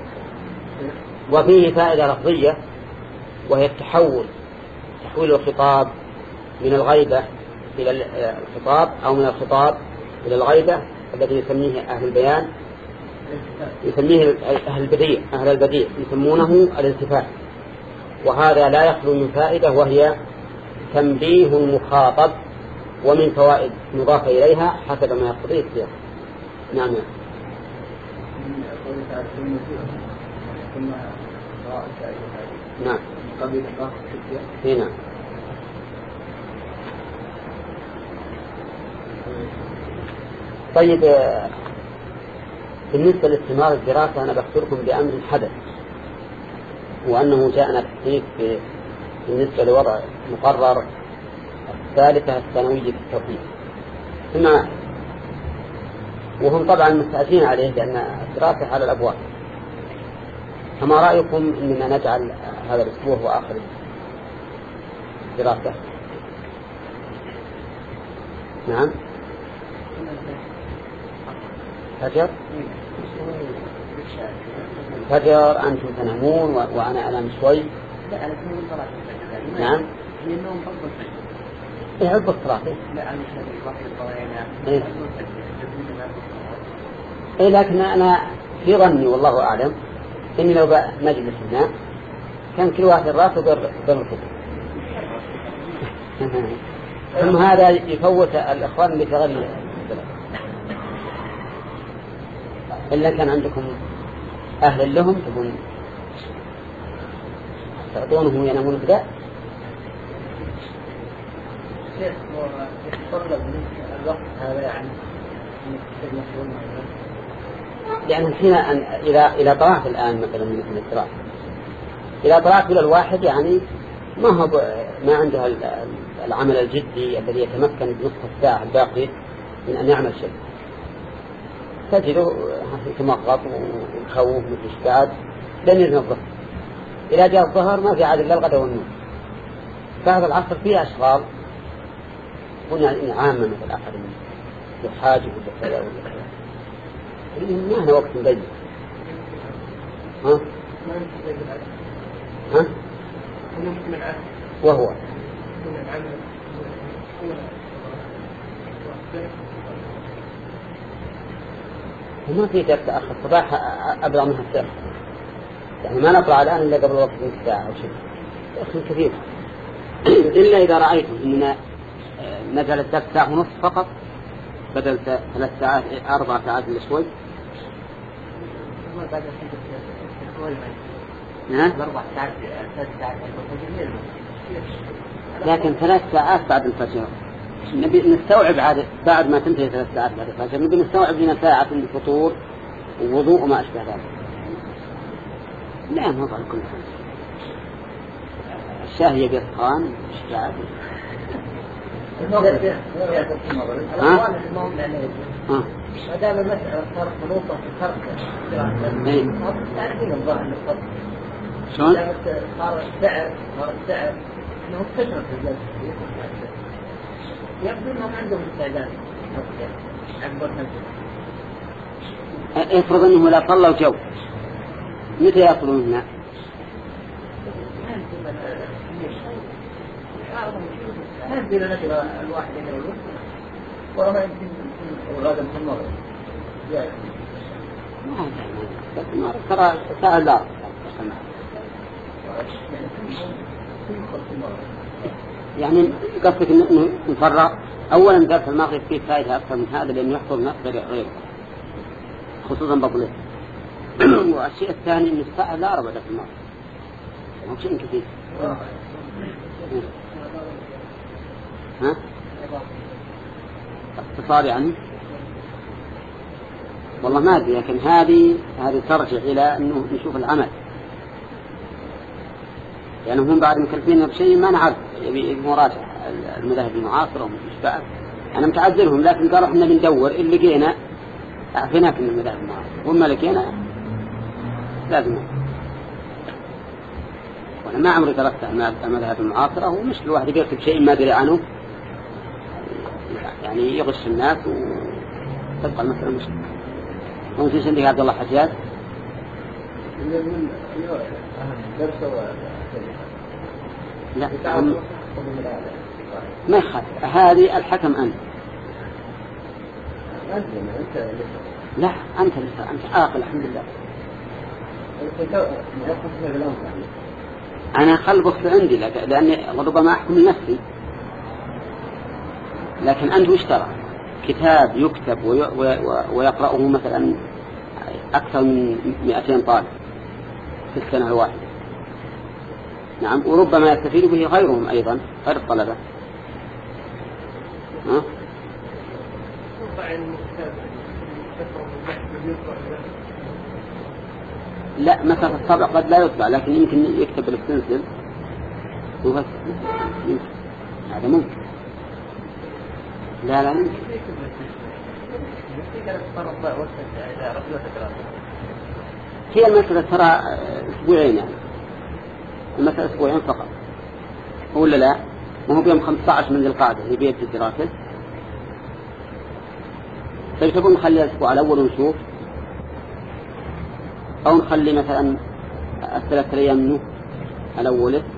وفيه فائدة لفظية وهي التحول، تحويل الخطاب من الغيبة إلى الخطاب، أو من الخطاب إلى الغيبة، الذي يسميه أهل البيان يسميه أهل البديع أهل البديع يسمونه الالتفات. وهذا لا يخلو من فائدة، وهي تنبيه المخاطب، ومن فوائد مضافة إليها حسب ما يقتضيه السياق. نعم. نعم. هنا طيب، بالنسبة لاستمرار الدراسة أنا بخبركم بأمر حدث، وأنه جاءنا تحقيق بالنسبة لوضع مقرر الثالثة الثانوية في التوحيد، ثم وهم طبعا مستعجلين عليه لأن الدراسة على الأبواب. فما رأيكم أننا نجعل هذا الأسبوع هو آخر دراسة؟ نعم. فجر فجر أنتم تنامون وأنا أنام شوي. نعم. إيه عقب الصلاة. إيه. إيه لكن أنا في ظني والله أعلم إني لو مجلس هنا كان كل واحد راسه بالرفض. ثم هذا يفوت الإخوان اللي تغني، إلا كان عندكم أهل لهم تكون تعطونه وينامون ابتداء. شيخ يتطلب الوقت هذا يعني لأن الحين إذا إذا طلعت الآن مثلا من الاستراحة، إذا طلعت بلا الواحد يعني ما هو ما عنده العمل الجدي الذي يتمكن بنصف الساعة الباقي من أن يعمل شيء، تجده يتمغط ويخوف ويشتعد لن يزن الظهر. إذا جاء الظهر ما في عاد إلا الغداء والنوم. فهذا العصر فيه أشغال قلنا عامة مثل أحد يحاج ولا كذا ولا كذا، ما هنا وقت ضيق. ها؟ ها؟ وهو وما في تأخر الصباح أبرع منها الساعة، يعني ما نطلع الآن إلا قبل وقت من الساعة أو شيء تأخر كثير. إلا إذا رأيتم أننا نزل الدرس ساعة ونصف فقط بدل ثلاث ساعات أربع ساعات إلا شوي. أربع ساعات ثلاث ساعات لكن ثلاث ساعات بعد الفجر نبي نستوعب عاد بعد ما تنتهي ثلاث ساعات بعد الفجر نبي نستوعب لنا ساعة الفطور ووضوء وما أشبه ذلك. لا نوضع كل شيء. الشاهية بيرخان اشتعب. ها؟ ها؟ ما دام المسألة صار خلوطة في الفرق تعرفين الظاهر للفرق شلون؟ صار السعر صار السعر انه اكتشف في الجلسة يبدو انهم عندهم استعداد اكبر نفسه. افرض انه لا صلوا جو متى يصلون هنا؟ ما يمكن أن نجد الواحد من الوقت ولا ما يمكن الغادم في المغرب جاي ما ترى ساعة لا يعني قصدك انه نفرق. اولا درس المغرب فيه فائدة اكثر من هذا لانه يحفظ نفسه غيره خصوصا بطله. والشيء الثاني ان الساعة لا ربع درس المغرب مو شيء كثير. ها؟ اختصار يعني والله ما أدري، لكن هذه هذه ترجع إلى أنه نشوف العمل، يعني هم بعد مكلفين بشيء ما نعرف يبي مراجعة المذاهب المعاصرة ومش بعد. أنا متعذرهم لكن قالوا إحنا بندور اللي لقينا أعفناك من المذاهب المعاصرة وما لقينا لازم. وأنا ما عمري درست المذاهب المعاصرة ومش الواحد يكتب شيء ما أدري عنه يعني يغش الناس وتبقى المسألة مش ممكن. عندك عبد الله حجاج لا ما يخاف هذه الحكم أنت لا أنت لسه أنت عاقل الحمد لله. أنا خل بخص عندي لأني ربما أحكم لنفسي، لكن أنت وش ترى كتاب يكتب ويقرأه مثلا أكثر من مئتين طالب في السنة الواحدة. نعم وربما يستفيد به غيرهم أيضا غير الطلبة. ها؟ لا مثلا الطبع قد لا يطبع لكن يمكن يكتب بالستنسل وبس يمكن. هذا ممكن. لا لا ممكن. هي المسألة ترى أسبوعين يعني المسألة أسبوعين فقط ولا لا؟ ما هو بيوم خمسة عشر من القاعدة اللي بيبدأ الدراسة. طيب تقول نخلي الأسبوع الأول ونشوف أو نخلي مثلا الثلاث أيام منه الأولى